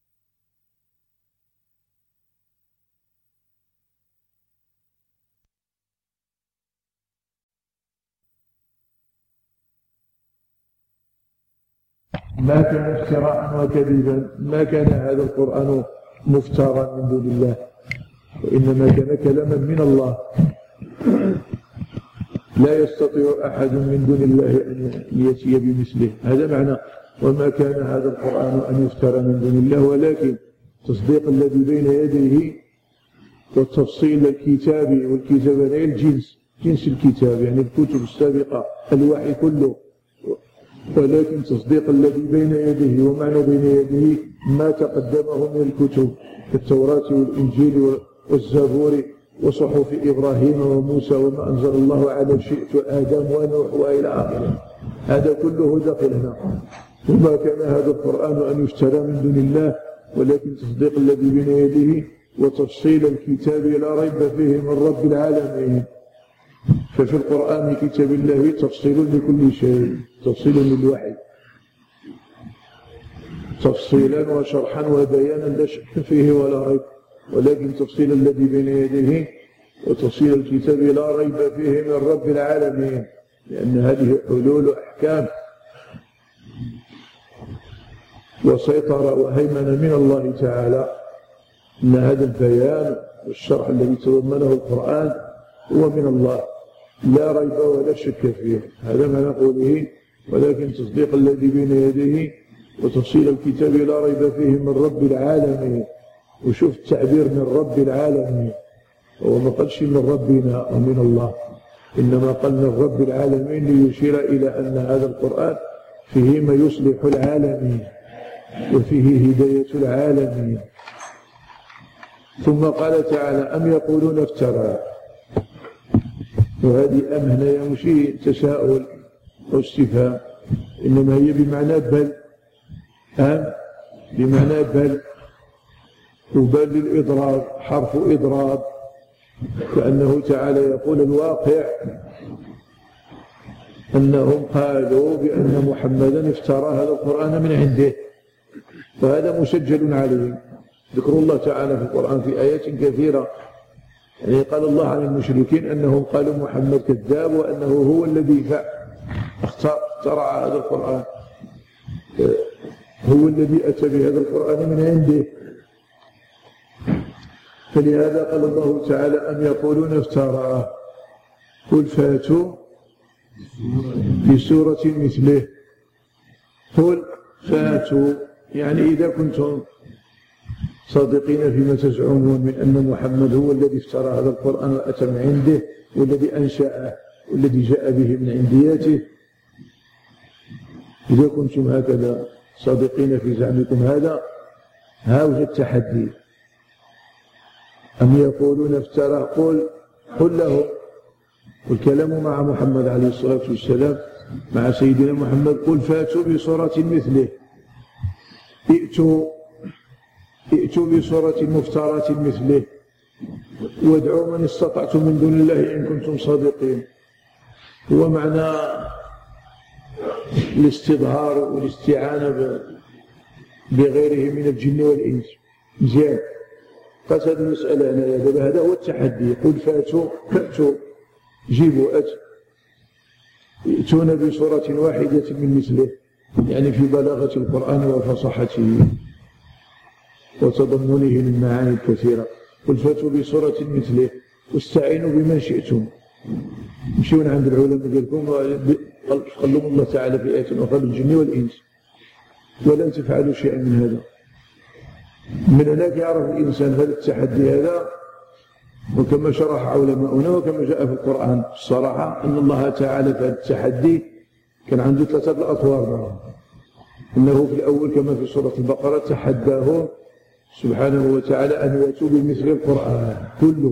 ما كان افتراء وكذبا، ما كان هذا القرآن مفترا من دون الله، وإنما كان كلاما من الله. لا يستطيع أحد من دون الله أن يأتي بمثله. هذا معنى وما كان هذا القرآن أن يفترى من دون الله، ولكن تصديق الذي بين يديه والتفصيل الكتاب، والكتاب هنا الجنس جنس الكتاب يعني الكتب السابقة الوحي كله، ولكن تصديق الذي بين يديه. ومعنى بين يديه ما تقدمه من الكتب كالتوراة والإنجيل والزبور وصحف إبراهيم وموسى وما أنزل الله على شئت آدم ونوح وإلى آخره. هذا كله داخل هنا. وما كان هذا القرآن أن يفترى من دون الله، ولكن تصديق الذي بين يديه وتفصيل الكتاب لا ريب فيه من رب العالمين. ففي القرآن كتاب الله تفصيل لكل شيء، تفصيل للوحي، تفصيلا وشرحا وبيانا لا شك فيه ولا ريب، ولكن تفصيل الذي بين يديه وتفصيل الكتاب لا ريب فيه من رب العالمين، لأن هذه حلول أحكام وسيطرة وهيمنة من الله تعالى. إن هذا البيان والشرح الذي تضمنه القرآن هو من الله لا ريب ولا شك فيه، هذا ما نقوله. ولكن تصديق الذي بين يديه وتفصيل الكتاب لا ريب فيه من رب العالمين. وشوف التعبير من رب العالمين، هو ما قالش من ربنا أو من الله، إنما قال من رب العالمين ليشير إلى أن هذا القرآن فيه ما يصلح العالمين وفيه هداية العالمين. ثم قال تعالى أم يقولون افترى، وهذه أم هنا يمشي تساؤل أو استفهام، إنما هي بمعنى بل. أم بمعنى بل، وبل للإضراب، حرف إضراب، كأنه تعالى يقول الواقع أنهم قالوا بأن محمدا افترى هذا القرآن من عنده، وهذا مسجل عليهم. ذكر الله تعالى في القرآن في آيات كثيرة، يعني قال الله عن المشركين أنهم قالوا محمد كذاب وأنه هو الذي اخترع هذا القرآن، هو الذي أتى بهذا القرآن من عنده. فلهذا قال الله تعالى أم يقولون افتراه قل فاتوا بسورة مثله. قل فاتوا يعني إذا كنتم صادقين فيما تزعمون من أن محمد هو الذي افترى هذا القرآن وأتى من عنده والذي أنشأه والذي جاء به من عندياته، إذا كنتم هكذا صادقين في زعمكم هذا، ها وجد التحدي. أم يقولون افترى قل قل لهم، والكلام مع محمد عليه الصلاة والسلام مع سيدنا محمد، قل فاتوا بصورة مثله، ائتوا ائتوا بصورة مفترة مثله وادعوا من استطعتم من دون الله إن كنتم صادقين. هو معنى الاستظهار والاستعانة بغيره من الجن والإنس. مزيان قاس هذه المسألة هنا، هذا هو التحدي. قل فاتوا فأتوا جيبوا أت ائتون بصورة واحدة من مثله، يعني في بلاغة القرآن وفصاحته وتضمنه للمعاني الكثيرة. قل فاتوا بصورة مثله واستعينوا بمن شئتم. مشيون عند العلماء ديالكم قال الله تعالى في آية أخرى بالجن والإنس ولن تفعلوا شيئا من هذا. من هناك يعرف الإنسان هذا التحدي هذا، وكما شرح علماؤنا وكما جاء في القرآن الصراحة أن الله تعالى في هذا التحدي كان عنده ثلاثة الأطوار. إنه في الأول كما في سورة البقرة تحداهم سبحانه وتعالى أن يأتوا بمثل القرآن كله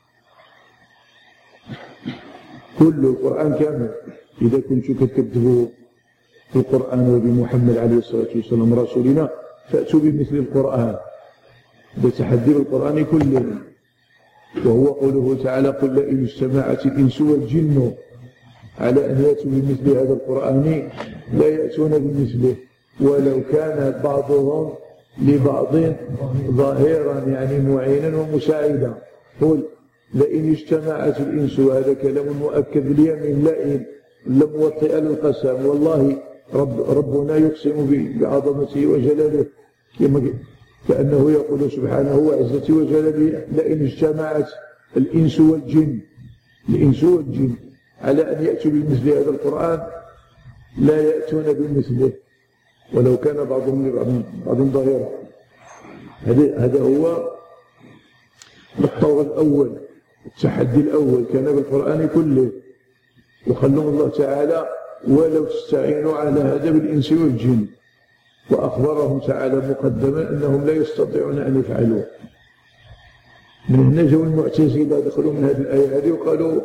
كله القرآن كامل. إذا كنتم كتكذبوا بالقرآن وبمحمد عليه الصلاة والسلام رسولنا فأتوا بمثل القرآن، بتحدي القرآن كله. وهو قوله تعالى قل لئن اجتمعت الإنس والجن على أن يأتوا بمثل هذا القرآن لا يأتون بمثله ولو كان بعضهم لبعض ظاهرا يعني معينا ومساعدا. قل لئن اجتمعت الإنس، وهذا كلام مؤكد باليمين، لئن لم وطئ للقسم، والله رب ربنا يقسم بعظمته وجلاله كأنه يقول سبحانه وعزته وجلاله لئن اجتمعت الإنس والجن الإنس والجن على أن يأتوا بمثل هذا القرآن لا يأتون بمثله ولو كان بعضهم لبعض ظاهرا. هذا هو الطور الأول، التحدي الأول كان بالقرآن كله. وخلهم الله تعالى ولو تستعينوا على هذا بالإنس والجن، وأخبرهم تعالى مقدما أنهم لا يستطيعون أن يفعلوا. من هنا جو المعتزلة دخلوا من هذه الآية هذه وقالوا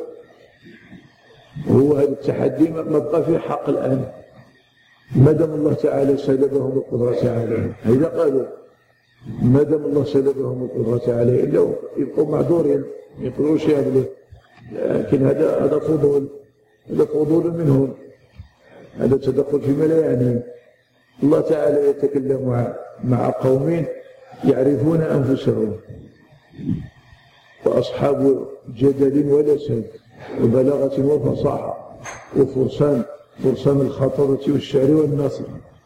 هو هذا التحدي ما بقى فيه حق الآن ما دام الله تعالى سلبهم القدرة عليه. هذا قالوا ما دام الله سلبهم القدرة عليه إلا يبقوا معذورين ما يقدروش يعملوا. لكن هذا هذا فضول، هذا فضول منهم، هذا تدخل فيما لا يعني. الله تعالى يتكلم مع مع قوم يعرفون أنفسهم، وأصحاب جدل ولسان وبلاغة وفصاحة وفرسان فرسان الخطرة والشعر والنصر.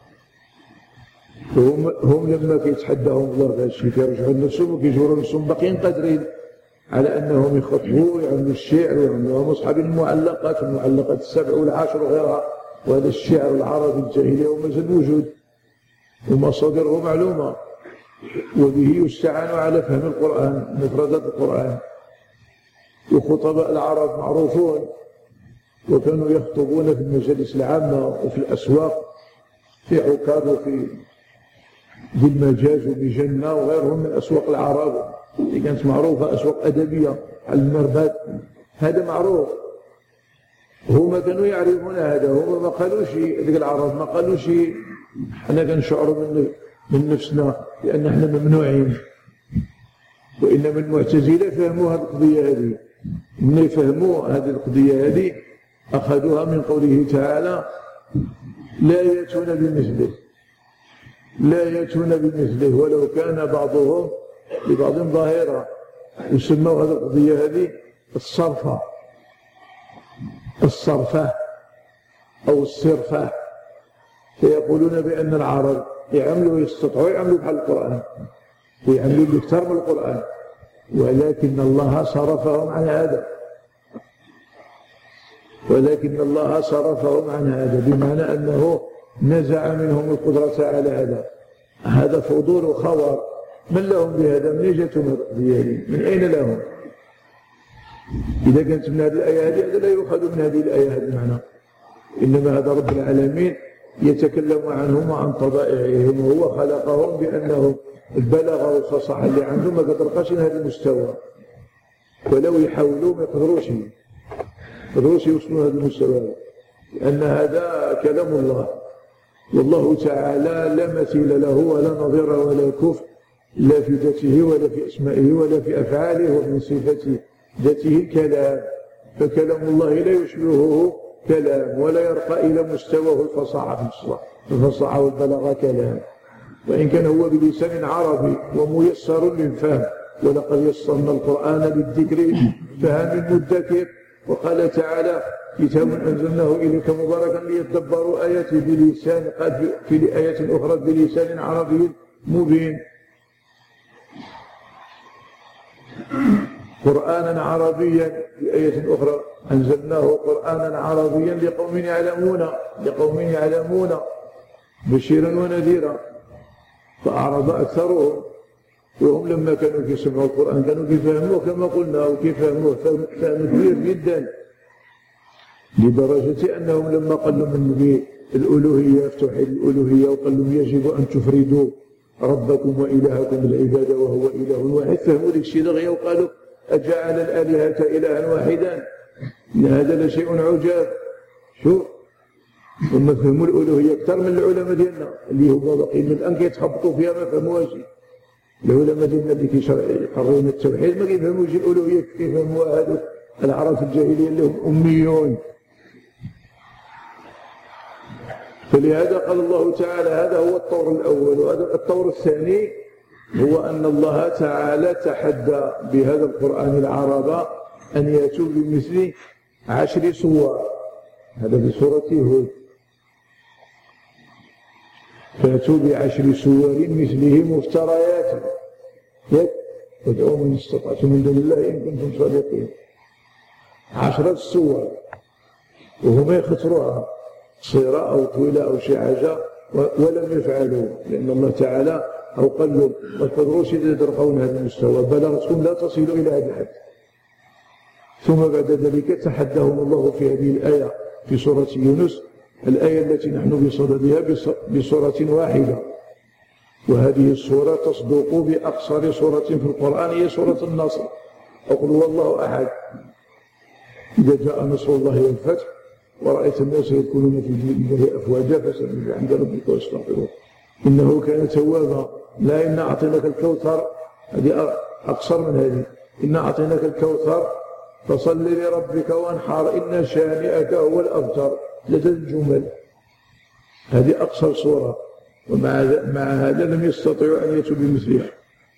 هم هم لما كيتحداهم الله بهذا الشيء كيرجعوا لنفسهم وكيجبروا نفسهم باقيين قادرين على أنهم يخطبوا ويعملوا الشعر ويعملوا أصحاب المعلقات والمعلقات السبع والعشر وغيرها. وهذا الشعر العربي الجاهلي ومازال موجود ومصادره معلومة، وبه يستعان على فهم القرآن، مفردات القرآن. وخطباء العرب معروفون، وكانوا يخطبون في المجالس العامة وفي الأسواق في عكاظ وفي ذي المجاز وبجنة وغيرهم من أسواق العرب اللي كانت معروفة، أسواق أدبية على المربات، هذا معروف. هما كانوا يعرفون هذا، هما ما قالوش ذيك العرب ما قالوش احنا كنشعروا من من نفسنا لأن احنا ممنوعين. وإنما المعتزلة فهموا هذه القضية هذه، من يفهموا هذه القضية هذه أخذوها من قوله تعالى لا يأتون بمثله، لا يأتون بمثله ولو كان بعضهم لبعض ظاهرا. يسموا هذه القضية هذه الصرفة، الصرفة أو الصرفة. فيقولون بأن العرب يعملوا يستطيعوا يعملوا بحال القرآن ويعملوا بأكثر من القرآن، ولكن الله صرفهم عن هذا، ولكن الله صرفهم عن هذا بمعنى أنه نزع منهم القدرة على هذا. هذا فضول وخور. من لهم بهذا؟ من جاتهم القضية هذه؟ من أين لهم؟ إذا كانت من هذه الآية هذه هذا لا يؤخذ من هذه الآية هذا المعنى، إنما هذا رب العالمين يتكلم عنهم وعن طبائعهم، وهو خلقهم بأنهم البلاغة والفصاحة اللي عندهم ما كترقاش لهذا المستوى، ولو يحاولوا ما يقدروش يقدروش يوصلوا لهذا المستوى، لأن هذا كلام الله، والله تعالى لا مثيل له ولا نظير ولا كفء، لا في ذاته ولا في أسمائه ولا في أفعاله، ومن صفة ذاته الكلام، فكلام الله لا يشبهه كلام ولا يرقى إلى مستواه الفصاحة في الصلاة، الفصاحة والبلاغة كلام، وإن كان هو بلسان عربي وميسر للفهم. ولقد يسرنا القرآن للذكر فهل من مدكر. وقال تعالى كتاب أنزلناه إليك مباركا ليتدبروا آياته بلسان، قال في آية أخرى بلسان عربي مبين. قرآنا عربيا في آية أخرى أنزلناه قرآنا عربيا لقوم يعلمون، لقوم يعلمون بشيرا ونذيرا. فأعرض أكثرهم، وهم لما كانوا يسمعوا القرآن كانوا يفهموه كما قلنا، وكيفهموه فهم كبير جدا، لدرجة أنهم لما قالوا من الألوهية في توحيد الألوهية وقال لهم يجب أن تفردوا ربكم وإلهكم بالعبادة وهو إله واحد، فهموا ذلك الشيء دغيا وقالوا أجعل الآلهة إلها واحدا، إن هذا لشيء عجاب. شوف، هم فهموا الألوهية أكثر من العلماء ديالنا اللي هما باقيين من الآن كيتخبطوا فيها ما فهموهاش. العلماء ديالنا اللي كيقررون التوحيد ما كيفهموش الألوهية كيفهموها هذوك العرب الجاهلية اللي هم أميون. فلهذا قال الله تعالى هذا هو الطور الأول. وهذا الطور الثاني هو أن الله تعالى تحدى بهذا القرآن العرب أن يأتوا بمثل عشر سور، هذا في سورة هود، فأتوا بعشر سور مثله مفتريات وادعوا من استطعتم من دون الله إن كنتم صادقين. عشرة سور وهم يخسروها قصيرة أو طويلة أو شي حاجة، ولم يفعلوا، لأن الله تعالى أو قال لهم ما تقدروش تدرقون هذا المستوى، بلغتكم لا تصلوا إلى هذا الحد. ثم بعد ذلك تحداهم الله في هذه الآية في سورة يونس، الآية التي نحن بصددها بسورة واحدة، وهذه السورة تصدق بأقصر سورة في القرآن هي سورة النصر، أقول هو الله أحد. إذا جاء نصر الله والفتح ورأيت الناس يدخلون في دين الله أفواجا فسبح بحمد ربك واستغفره إنه كان توابا. لا إنا أعطيناك الكوثر هذه أقصر من هذه. إنا أعطيناك الكوثر فصل لربك وانحر إن شانئك هو الأبتر. ثلاثة الجمل هذه أقصر سورة، ومع مع هذا لم يستطيعوا أن يأتوا بمثلها.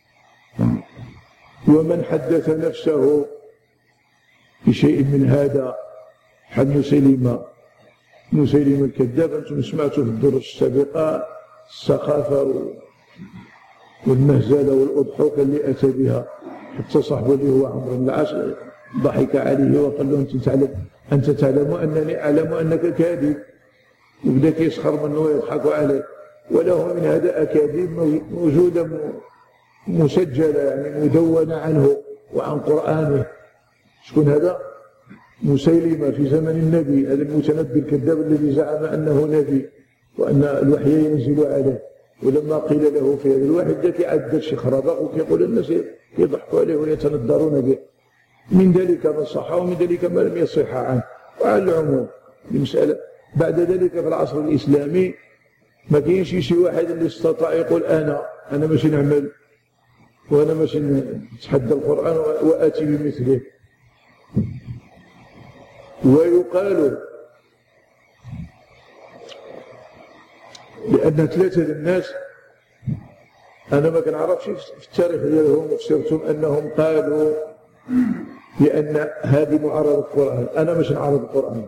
ومن حدث نفسه بشيء من هذا حد مسيلمة مسيلمة الكذاب. أنتم سمعتوا في الدروس السابقة السخافة والمهزلة والأضحوكة اللي أتى بها، حتى صاحبه اللي هو عمرو بن العاص ضحك عليه وقال له أنت تعلم أنت تعلم أنني أعلم أنك كاذب، وبدأ يسخر منه ويضحك عليه. وله من هذا أكاذيب موجودة مسجلة يعني مدونة عنه وعن قرآنه. شكون هذا؟ مسيلمة في زمن النبي، هذا المتنبي الكذاب الذي زعم أنه نبي وأن الوحي ينزل عليه. ولما قيل له في هذا الواحد ذاك يعدل شي خرابق وكيقول الناس يضحكوا عليه ويتندرون به. من ذلك ما صح ومن ذلك ما لم يصح عنه. وعلى العموم المسألة بعد ذلك في العصر الإسلامي ما كاينش شي واحد اللي استطاع يقول أنا أنا ماشي نعمل وأنا ماشي نتحدى القرآن وآتي بمثله. ويقال لأن ثلاثة الناس أنا ما كنعرفش في التاريخ ديالهم وفسرتهم أنهم قالوا بأن هذه معارضة القرآن. أنا مش نعارض القرآن،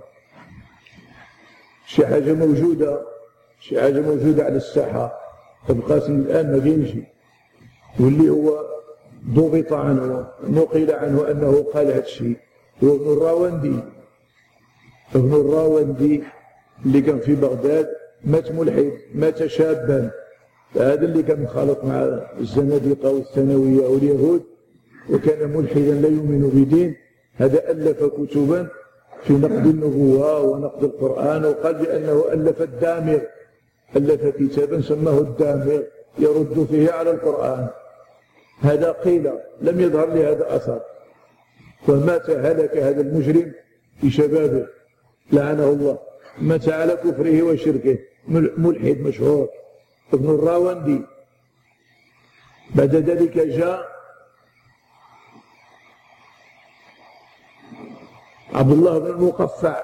شي حاجة موجودة شي حاجة موجودة على الساحة. القاسم الآن ما كاينش، واللي هو ضبط عنه نقل عنه أنه قال هذا الشيء هو ابن الراوندي. ابن الراوندي اللي كان في بغداد مات ملحد، مات شابا. هذا اللي كان مخالط مع الزنادقة والثانوية واليهود وكان ملحدا لا يؤمن بدين. هذا ألف كتبا في نقد النبوة ونقد القرآن، وقال بأنه ألف الدامغ، ألف كتابا سماه الدامغ يرد فيه على القرآن. هذا قيل، لم يظهر لي هذا أثر. ومات هلك هذا المجرم في شبابه لعنه الله، مات على كفره وشركه، ملحد مشهور ابن الراوندي. بعد ذلك جاء عبد الله بن المقفع.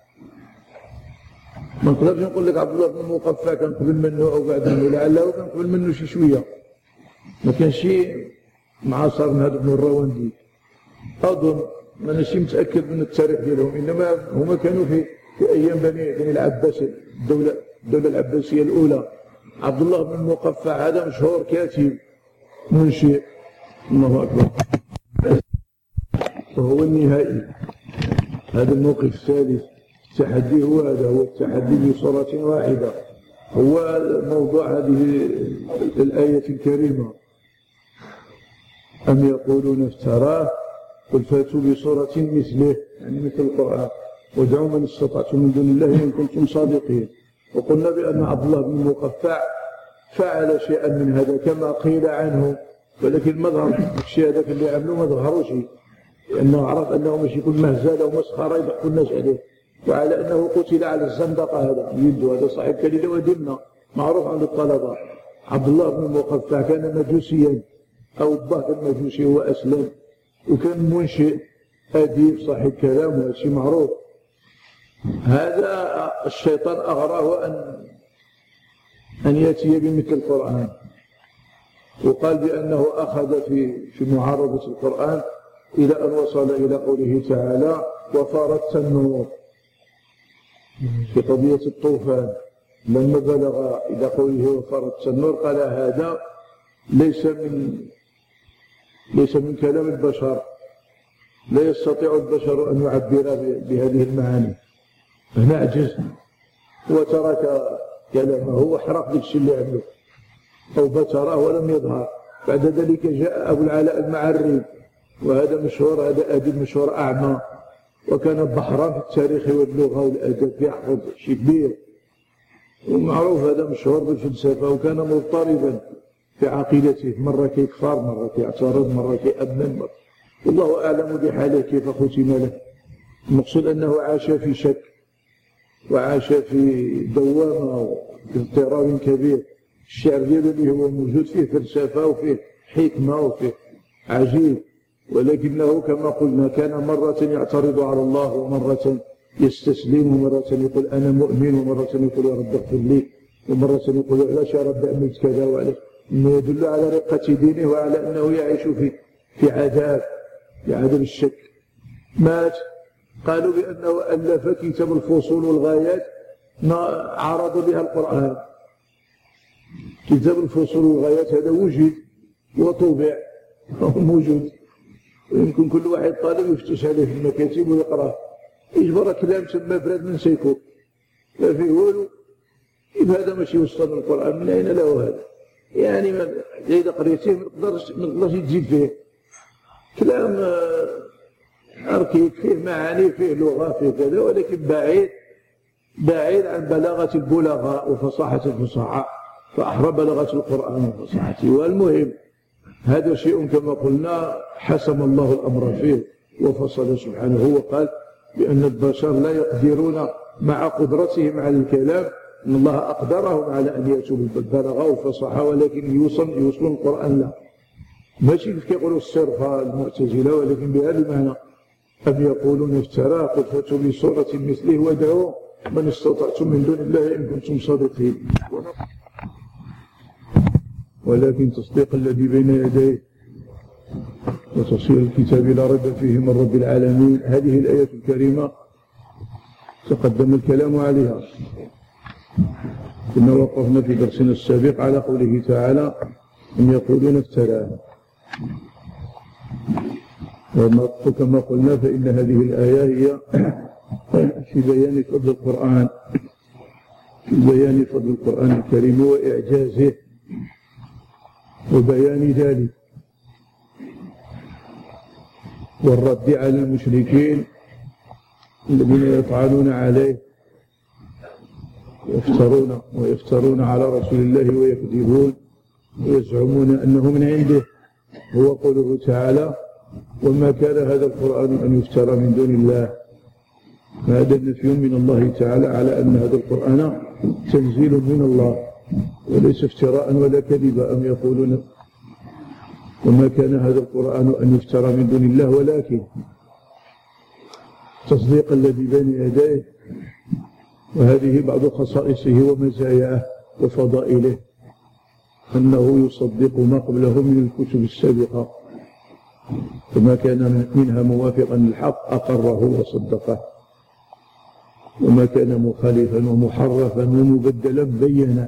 ما نقدرش نقول لك عبد الله بن المقفع كان قبل منه او بعد منه، لعله كان قبل منه شي شويه، ما كانش شي معاصر من هذا ابن الراوندي. اظن مانيش متاكد من التاريخ ديالهم، انما هما كانوا في في ايام بني بني العباس، الدوله الدوله العباسيه الاولى. عبد الله بن المقفع هذا مشهور كاتب منشئ، الله اكبر. وهو النهائي. هذا الموقف الثالث التحدي هو هذا، هو التحدي بصورة واحدة، هو موضوع هذه الآية الكريمة: أم يقولون افتراه قل فاتوا بصورة مثله، يعني مثل القرآن، وادعوا من استطعتم من دون الله إن كنتم صادقين. وقلنا بأن عبد الله بن المقفع فعل شيئا من هذا كما قيل عنه، ولكن ما ظهر الشيء هذاك اللي عملوه ما ظهروش، لأنه عرف أنه ماشي يكون مهزلة ومسخرة يضحكوا الناس عليه، وعلى أنه قتل على الزندقة. هذا يده هذا صاحب كليلة ودمنة معروف عند الطلبة. عبد الله بن المقفع كان مجوسيا أو الظاهر المجوسي، هو أسلم وكان منشئ أديب صاحب كلام، وهذا شيء معروف. هذا الشيطان أغراه أن أن يأتي بمثل القرآن، وقال بأنه أخذ في في معارضة القرآن إلى أن وصل إلى قوله تعالى: وفار التنور في قضية الطوفان. لما بلغ إلى قوله وفار التنور قال هذا ليس من ليس من كلام البشر، لا يستطيع البشر أن يعبر بهذه المعاني، هنا عجز. وترك كلامه وحرق ذلك الشيء اللي عمله، أو بتره ولم يظهر. بعد ذلك جاء أبو العلاء المعري، وهذا مشهور، هذا أديب مشهور أعمى، وكان بحرا في التاريخ واللغة والأدب، يحفظ شيء كبير ومعروف. هذا مشهور بالفلسفة، وكان مضطربا في عقيدته، مرة كيكفر مرة كيعترض مرة كيأمن مرة. والله أعلم بحاله كيف ختم له. المقصود أنه عاش في شك وعاش في دوامة وفي اضطراب كبير. الشعر ديالو اللي هو موجود فيه فلسفة وفيه حكمة وفيه عجيب، ولكنه كما قلنا كان مرة يعترض على الله ومرة يستسلم ومرة يقول أنا مؤمن ومرة يقول يا رب اغفر لي ومرة يقول علاش يا رب عملت كذا وعلاش. إنه يدل على رقة دينه وعلى أنه يعيش في في عذاب في عذاب الشك. مات قالوا بأنه ألف كتاب الفصول والغايات عرض بها القرآن. كتاب الفصول والغايات هذا وجد وطبع موجود، ويمكن كل واحد طالب يفتش عليه في المكاتب ويقرأه. يجبر كلام تما براد من سيكون لا فيه والو. كيف هذا ماشي يوصل القرآن؟ من أين له هذا؟ يعني إذا قريتيه ما تقدرش ما تقدرش تزيد فيه كلام أركيك، فيه معاني، فيه لغة، فيه كذا، ولكن بعيد بعيد عن بلاغة البلغاء وفصاحة الفصحاء، فأحرى بلاغة القرآن وفصاحته. والمهم هذا شيء كما قلنا حسم الله الأمر فيه وفصل سبحانه، وقال بأن البشر لا يقدرون مع قدرتهم على الكلام، أن الله أقدرهم على أن يأتوا بالبلاغة والفصاحة، ولكن يوصل يوصلون القرآن لا. ماشي كيف يقولوا الصرفة المعتزلة، ولكن بهذا المعنى أم يقولون افتراه قل فأتوا بسورة مثله وادعوا من استطعتم من دون الله إن كنتم صادقين. ولكن تصديق الذي بين يديه وتفصيل الكتاب لا ريب فيه من رب العالمين. هذه الآية الكريمة تقدم الكلام عليها. كنا وقفنا في درسنا السابق على قوله تعالى أم يقولون افتراه، وكما قلنا فإن هذه الآية هي في بيان فضل القرآن في بيان فضل القرآن الكريم وإعجازه وبيان ذلك، والرد على المشركين الذين يطعنون عليه ويفترون ويفترون على رسول الله ويكذبون ويزعمون أنه من عنده. هو قوله تعالى وما كان هذا القرآن أن يفترى من دون الله. هذا نفي من الله تعالى على أن هذا القرآن تنزيل من الله وليس افتراء ولا كذبا. أم يقولون وما كان هذا القرآن أن يفترى من دون الله، ولكن تصديق الذي بين يديه، وهذه بعض خصائصه ومزاياه وفضائله، أنه يصدق ما قبله من الكتب السابقة، وما كان منها موافقا للحق أقره وصدقه، وما كان مخالفا ومحرفا ومبدلا بينا.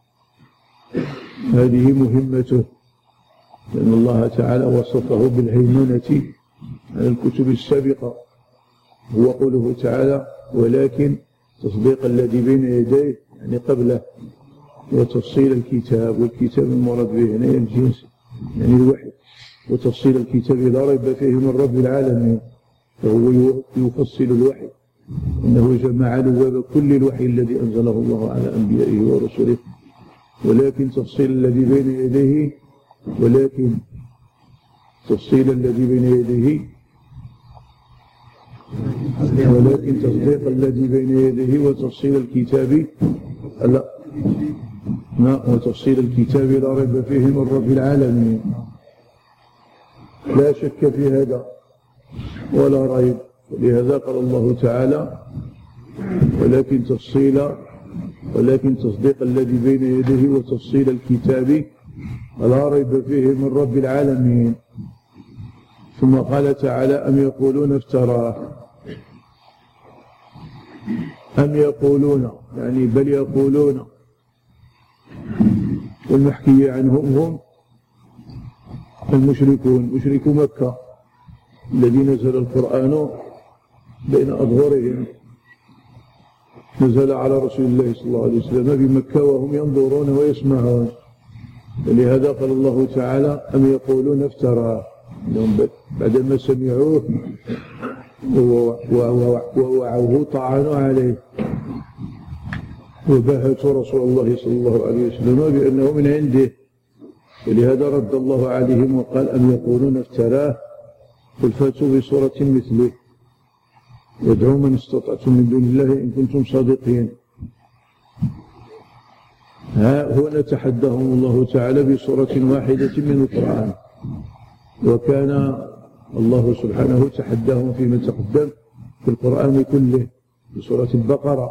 هذه مهمته، لأن الله تعالى وصفه بالهيمنة على الكتب السابقة. هو قوله تعالى ولكن تصديق الذي بين يديه يعني قبله، وتفصيل الكتاب، والكتاب المراد به هنا الجنس يعني الوحي، وتفصيل الكتاب لا ريب فيه من رب العالمين، فهو يفصل الوحي، إنه جمع لباب كل الوحي الذي أنزله الله على أنبيائه ورسله. ولكن تفصيل الذي بين يديه ولكن تفصيل الذي بين يديه ولكن تصديق الذي بين يديه وتفصيل الكتاب لا لا وتفصيل الكتاب لا ريب فيه من رب العالمين. لا شك في هذا ولا ريب، ولهذا قال الله تعالى ولكن تفصيل ولكن تصديق الذي بين يديه وتفصيل الكتاب لا ريب فيه من رب العالمين. ثم قال تعالى أم يقولون افتراه. أم يقولون يعني بل يقولون، والمحكي عنهم هم المشركون، مشركو مكة الذي نزل القرآن بين أظهرهم، نزل على رسول الله صلى الله عليه وسلم بمكة وهم ينظرون ويسمعون. ولهذا قال الله تعالى أم يقولون افتراه، بعدما سمعوه ووعوه طعنوا عليه وبهتوا رسول الله صلى الله عليه وسلم بأنه من عنده. ولهذا رد الله عليهم وقال أم يقولون افتراه قل فاتوا بسورة مثله وادعوا من استطعتم من دون الله إن كنتم صادقين. ها هنا تحداهم الله تعالى بسورة واحدة من القرآن، وكان الله سبحانه تحداهم فيما تقدم في القرآن كله بسورة البقرة: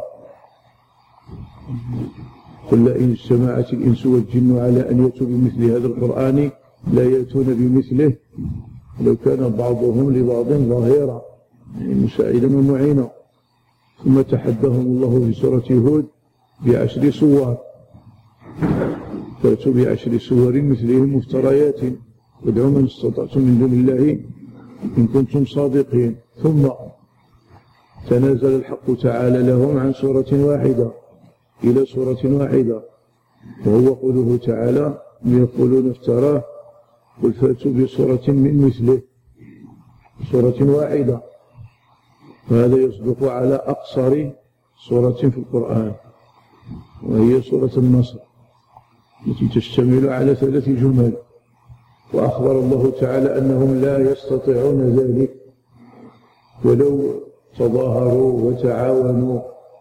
قل لئن اجتمعت الإنس والجن على أن يأتوا بمثل هذا القرآن لا يأتون بمثله لو كان بعضهم لبعض ظهيرا، يعني مساعدا ومعينا. ثم تحداهم الله في سورة هود بعشر صور: فأتوا بعشر صور مثلهم مفتريات وادعوا من استطعتم من دون الله إن كنتم صادقين. ثم تنازل الحق تعالى لهم عن سورة واحدة إلى سورة واحدة، وهو قوله تعالى: يقولون افتراه قل فأتوا بسورة من مثله، سورة واحدة. وهذا يصدق على أقصر سورة في القرآن، وهي سورة النصر التي تشتمل على ثلاث جمل. وأخبر الله تعالى أنهم لا يستطيعون ذلك ولو تظاهروا وتعاونوا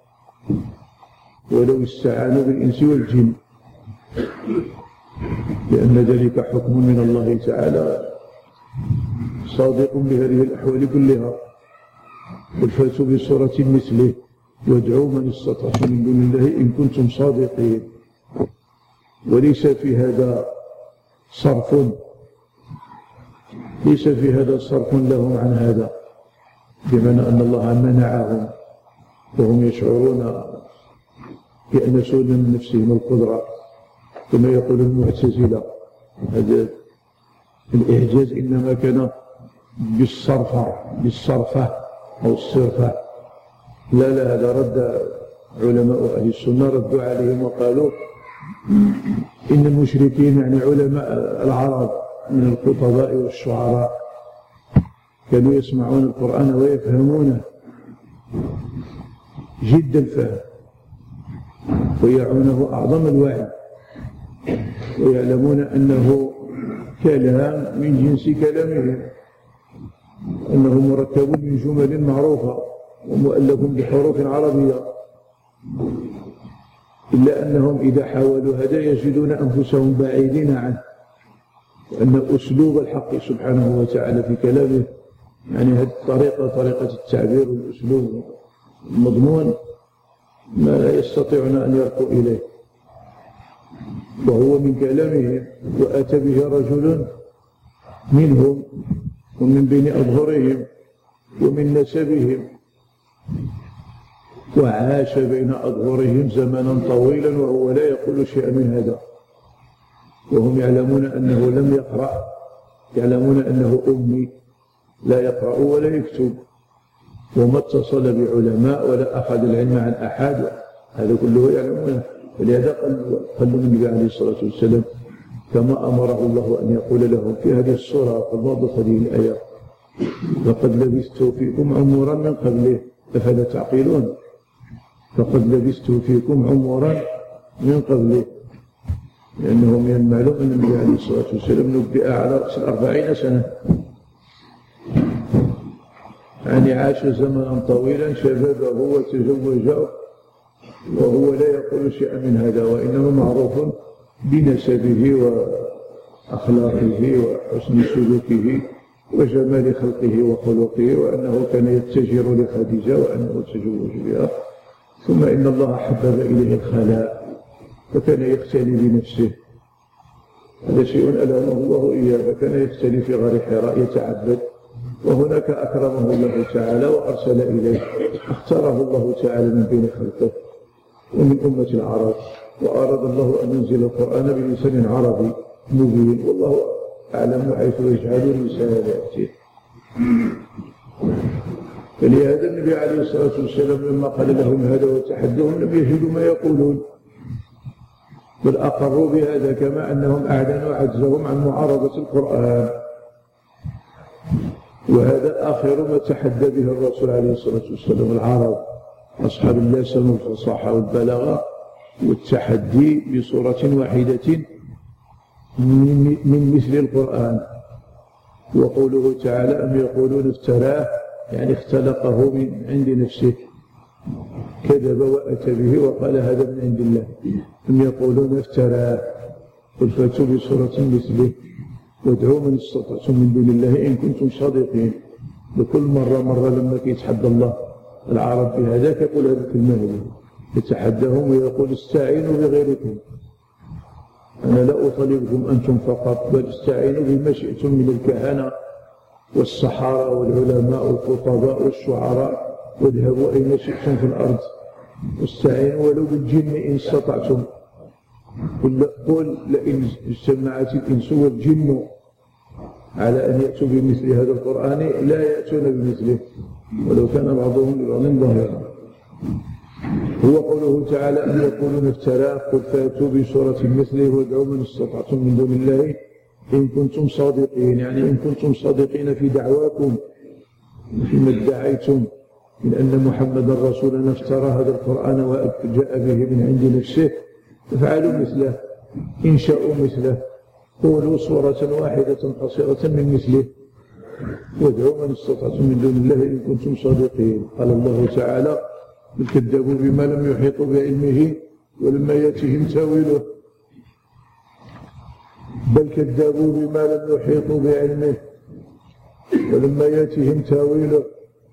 ولو استعانوا بالإنس والجن، لأن ذلك حكم من الله تعالى صادق بهذه الأحوال كلها. قل فأتوا بسورة مثله وادعوا من استطعتم من دون الله إن كنتم صادقين. وليس في هذا صرف ليس في هذا صرف لهم عن هذا، بمعنى أن الله منعهم وهم يشعرون يأنسون من نفسهم القدرة، كما يقول المعتزلة. هذا الإعجاز إنما كان بالصرفة بالصرفة أو الصرفة. لا لا هذا رد علماء أهل السنة، ردوا عليهم وقالوا إن المشركين يعني علماء العرب من الخطباء والشعراء كانوا يسمعون القرآن ويفهمونه جد الفهم ويعونه أعظم الوعي، ويعلمون أنه كلام من جنس كلامهم، أنه مركب من جمل معروفة ومؤلف بحروف عربية، إلا أنهم إذا حاولوا هذا يجدون أنفسهم بعيدين عنه، وأن أسلوب الحق سبحانه وتعالى في كلامه يعني هذه الطريقة طريقة التعبير والأسلوب المضمون ما يستطيعون أن يرقوا إليه، وهو من كلامهم. وأتى به رجل منهم ومن بين أظهرهم ومن نسبهم، وعاش بين أظهرهم زمنا طويلا وهو لا يقول شيئا من هذا، وهم يعلمون أنه لم يقرأ، يعلمون أنه أمي لا يقرأ ولا يكتب، وما اتصل بعلماء ولا أخذ العلم عن أحد، هذا كله يعلمونه. ولهذا قال النبي عليه الصلاة والسلام كما أمره الله أن يقول لهم في هذه السورة قبل هذه الآية: لقد لبثت فيكم عمرا من قبله أفلا تعقلون. فقد لبثت فيكم عمرا من قبله، لأنه من المعلوم أن النبي عليه الصلاة والسلام نبئ على رأس الأربعين سنة، يعني عاش زمنا طويلا شبابه وتزوجه وهو لا يقول شيئا من هذا، وإنما معروف بنسبه وأخلاقه وحسن سلوكه وجمال خلقه وخلقه، وأنه كان يتجر لخديجة وأنه تزوج بها. ثم إن الله حبب إليه الخلاء فكان يختلي بنفسه، هذا شيء ألهمه الله إياه، فكان يختلي في غار حراء يتعبد، وهناك أكرمه الله تعالى وأرسل إليه، اختاره الله تعالى من بين خلقه ومن أمة العرب، وأراد الله أن ينزل القرآن بلسان عربي مبين، والله أعلم حيث يجعل رسالته. فلهذا النبي عليه الصلاة والسلام لما قال لهم هذا وتحدهم لم يجدوا ما يقولون، بل أقروا بهذا، كما أنهم أعلنوا عجزهم عن معارضة القرآن. وهذا آخر ما تحدى به الرسول عليه الصلاة والسلام العرب، أصحاب اللسان والفصاحة والبلاغة والتحدي بصورة واحدة من مثل القرآن. وقوله تعالى: أم يقولون افتراه، يعني اختلقه من عند نفسه، كذب وأتى به وقال هذا من عند الله. هم يقولون افترى، قل فاتوا بسورة مثله وادعوا من استطعتم من دون الله إن كنتم صادقين. بكل مرة مرة لما يتحدى الله العرب بهذاك يقول هذه الكلمة، يتحداهم ويقول استعينوا بغيركم، أنا لا أطالبكم أنتم فقط، بل استعينوا بما شئتم من الكهنة والسحرة والعلماء والخطباء والشعراء، واذهبوا أين شئتم في الأرض واستعينوا ولو بالجن إن استطعتم. قل لئن اجتمعت الإنس والجن على أن يأتوا بمثل هذا القرآن لا يأتون بمثله ولو كان بعضهم لبعض ظاهرا. هو قوله تعالى أم يقولون افتراه قل فأتوا بسورة مثله وادعوا من استطعتم من دون الله إن كنتم صادقين، يعني إن كنتم صادقين في دعواكم فيما ادعيتم من أن محمدا رسولنا افترى هذا القرآن وجاء به من عند نفسه، فافعلوا مثله إن شاءوا مثله، قولوا سورة واحدة قصيرة من مثله وادعوا من استطعتم من دون الله إن كنتم صادقين. قال الله تعالى بل كذبوا بما لم يحيطوا بعلمه ولما يأتهم تاويله، بل كذبوا بما لم يحيطوا بعلمه ولما يأتهم تاويله.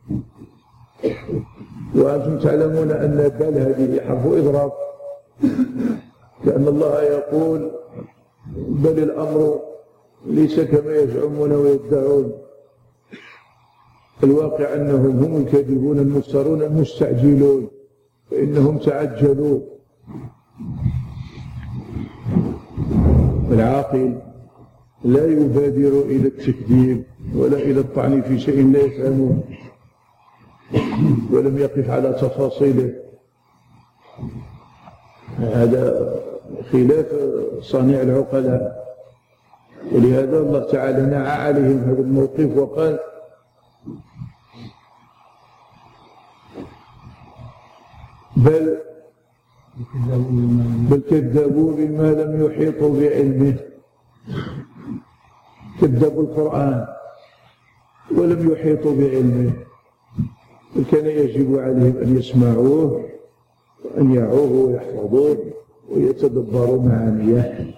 وأنتم تعلمون أن بل هذه حرف إضراب، لأن الله يقول بل الأمر ليس كما يزعمون ويدعون، الواقع أنهم هم الكاذبون المفترون المستعجلون، فإنهم تعجلوا. العاقل لا يبادر إلى التكذيب ولا إلى الطعن في شيء لا يفهمه ولم يقف على تفاصيله، هذا خلاف صانع العقلاء. ولهذا الله تعالى نعى عليهم هذا الموقف وقال بل بل كذبوا بما لم يحيطوا بعلمه، كذبوا القرآن ولم يحيطوا بعلمه، كان يجب عليهم أن يسمعوه وأن يعوه ويحفظوه ويتدبروا معانيه،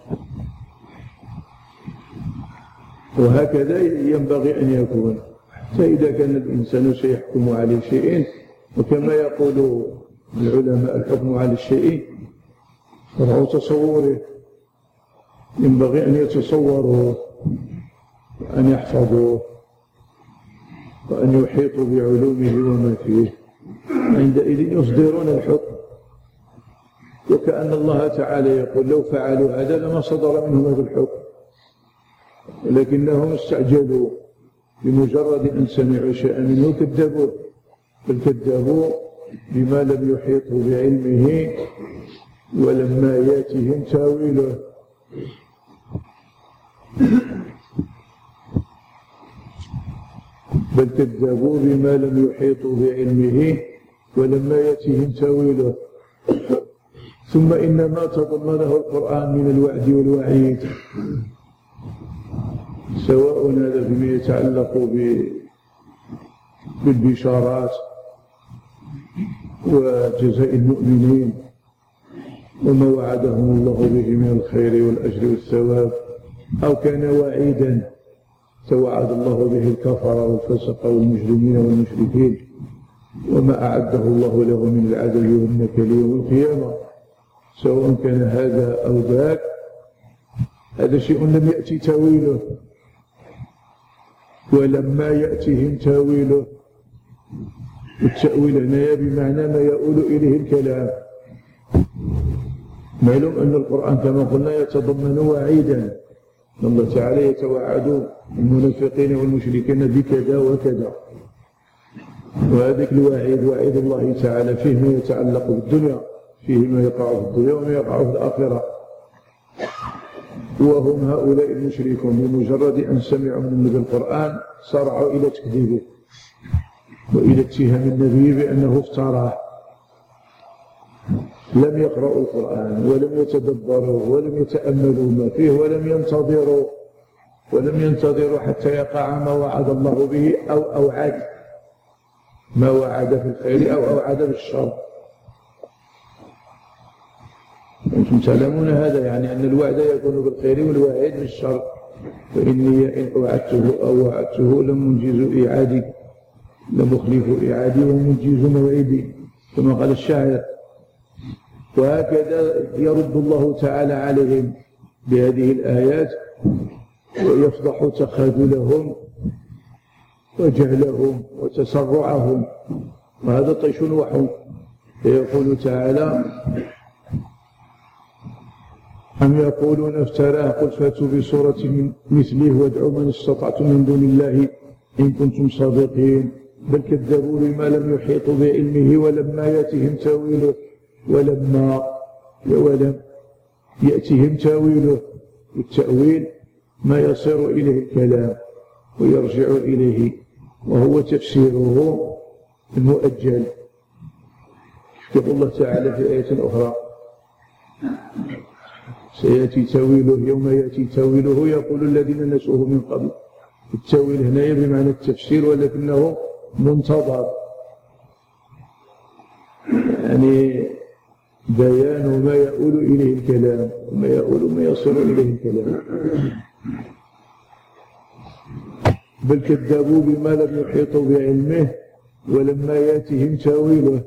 وهكذا ينبغي أن يكون. حتى إذا كان الإنسان سيحكم على شيء، وكما يقول العلماء الحكم على الشيء فرع تصوره، ينبغي أن يتصوروه وأن يحفظوه وأن يحيطوا بعلومه وما فيه، عندئذ يصدرون الحكم. وكأن الله تعالى يقول لو فعلوا هذا لما صدر منهم هذا الحكم، لكنهم استعجلوا بمجرد أن سمعوا شيئا منه كذبوا، بل كذبوا بما لم يحيطوا بعلمه ولما ياتهم تاويله. بل كذبوا بما لم يحيطوا بعلمه ولما ياتهم تاويله. ثم إن ما تضمنه القرآن من الوعد والوعيد، سواء هذا فيما يتعلق بالبشارات وجزاء المؤمنين وما وعدهم الله به من الخير والأجر والثواب، أو كان وعيدا توعد الله به الكفر والفسق والمجرمين والمشركين وما أعده الله له من العذاب والنكال يوم القيامة، سواء كان هذا أو ذاك، هذا شيء لم يأتي تاويله. ولما يأتهم تاويله، التأويل هنا بمعنى ما يؤول إليه الكلام. معلوم أن القرآن كما قلنا يتضمن وعيدا، الله تعالى يتوعد المنافقين والمشركين بكذا وكذا، وهذاك الوعيد وعيد الله تعالى فيه ما يتعلق بالدنيا، فيه ما يقع في الدنيا وما يقع في الآخرة. وهم هؤلاء المشركون بمجرد أن سمعوا من النبي القرآن صارعوا إلى تكذيبه وإلى اتهام النبي بأنه افتراه، لم يقرأوا القرآن ولم يتدبروا ولم يتأملوا ما فيه ولم ينتظروا ولم ينتظروا حتى يقع ما وعد الله به أو أوعد ما وعد في الخير أو أوعد بالشر، أنتم تعلمون هذا، يعني أن الوعد يكون بالخير والوعيد بالشر، فإني إن أوعدته أو وعدته لمنجز إيعادي، لمخلف إيعادي ومنجز موعدي كما قال الشاعر. وهكذا يرد الله تعالى عليهم بهذه الآيات ويفضح تخاذلهم وجهلهم وتسرعهم، وهذا طيش وحو. فيقول تعالى: أم يقولون افتراه قل فاتوا بسورة مثله وادعوا من استطعتم من دون الله إن كنتم صادقين بل كذبوا بما لم يحيطوا بعلمه ولما يأتهم تاويله ولما ولم يأتهم تاويله. التأويل ما يصير إليه الكلام ويرجع إليه، وهو تفسيره المؤجل. يقول الله تعالى في آية أخرى: سيأتي تاويله يوم يأتي تاويله يقول الذين نسوه من قبل. التاويل هنا بمعنى التفسير، ولكنه منتظر، يعني بيان ما يؤول إليه الكلام وما يؤول ما يصل إليه الكلام. بل كذبوا بما لم يحيطوا بعلمه ولما يأتهم تاويله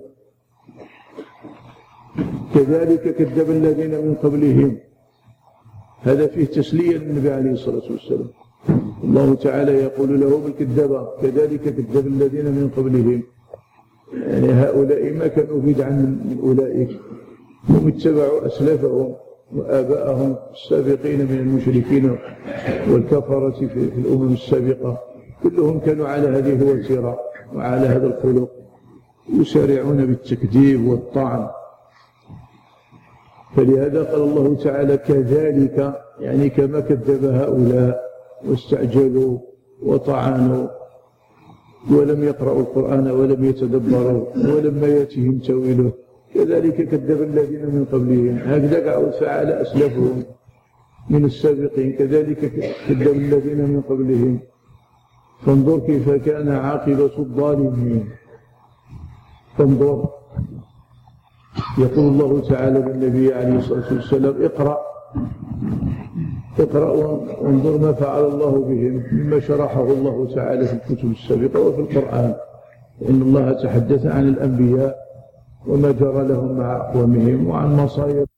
كذلك كذب الذين من قبلهم. هذا فيه تسلية للنبي عليه الصلاة والسلام. الله تعالى يقول له بالكذبة كذلك كذب الذين من قبلهم، يعني هؤلاء ما كانوا بدعا من أولئك، هم اتبعوا أسلافهم وآباءهم السابقين من المشركين والكفرة في الأمم السابقة، كلهم كانوا على هذه الوتيرة وعلى هذا الخلق، يسارعون بالتكذيب والطعن. فلهذا قال الله تعالى كذلك، يعني كما كذب هؤلاء واستعجلوا وطعنوا ولم يقرأوا القرآن ولم يتدبروا ولما يأتهم تاويله كذلك كذب الذين من قبلهم. هكذا قالوا فعل أسلافهم من السابقين، كذلك كذب الذين من قبلهم. فانظر كيف كان عاقبة الظالمين. فانظر. يقول الله تعالى للنبي عليه الصلاة والسلام: اقرأ اقرأ وانظر ما فعل الله بهم مما شرحه الله تعالى في الكتب السابقة وفي القرآن. إن الله تحدث عن الأنبياء وما جرى لهم مع أقوامهم وعن مصائر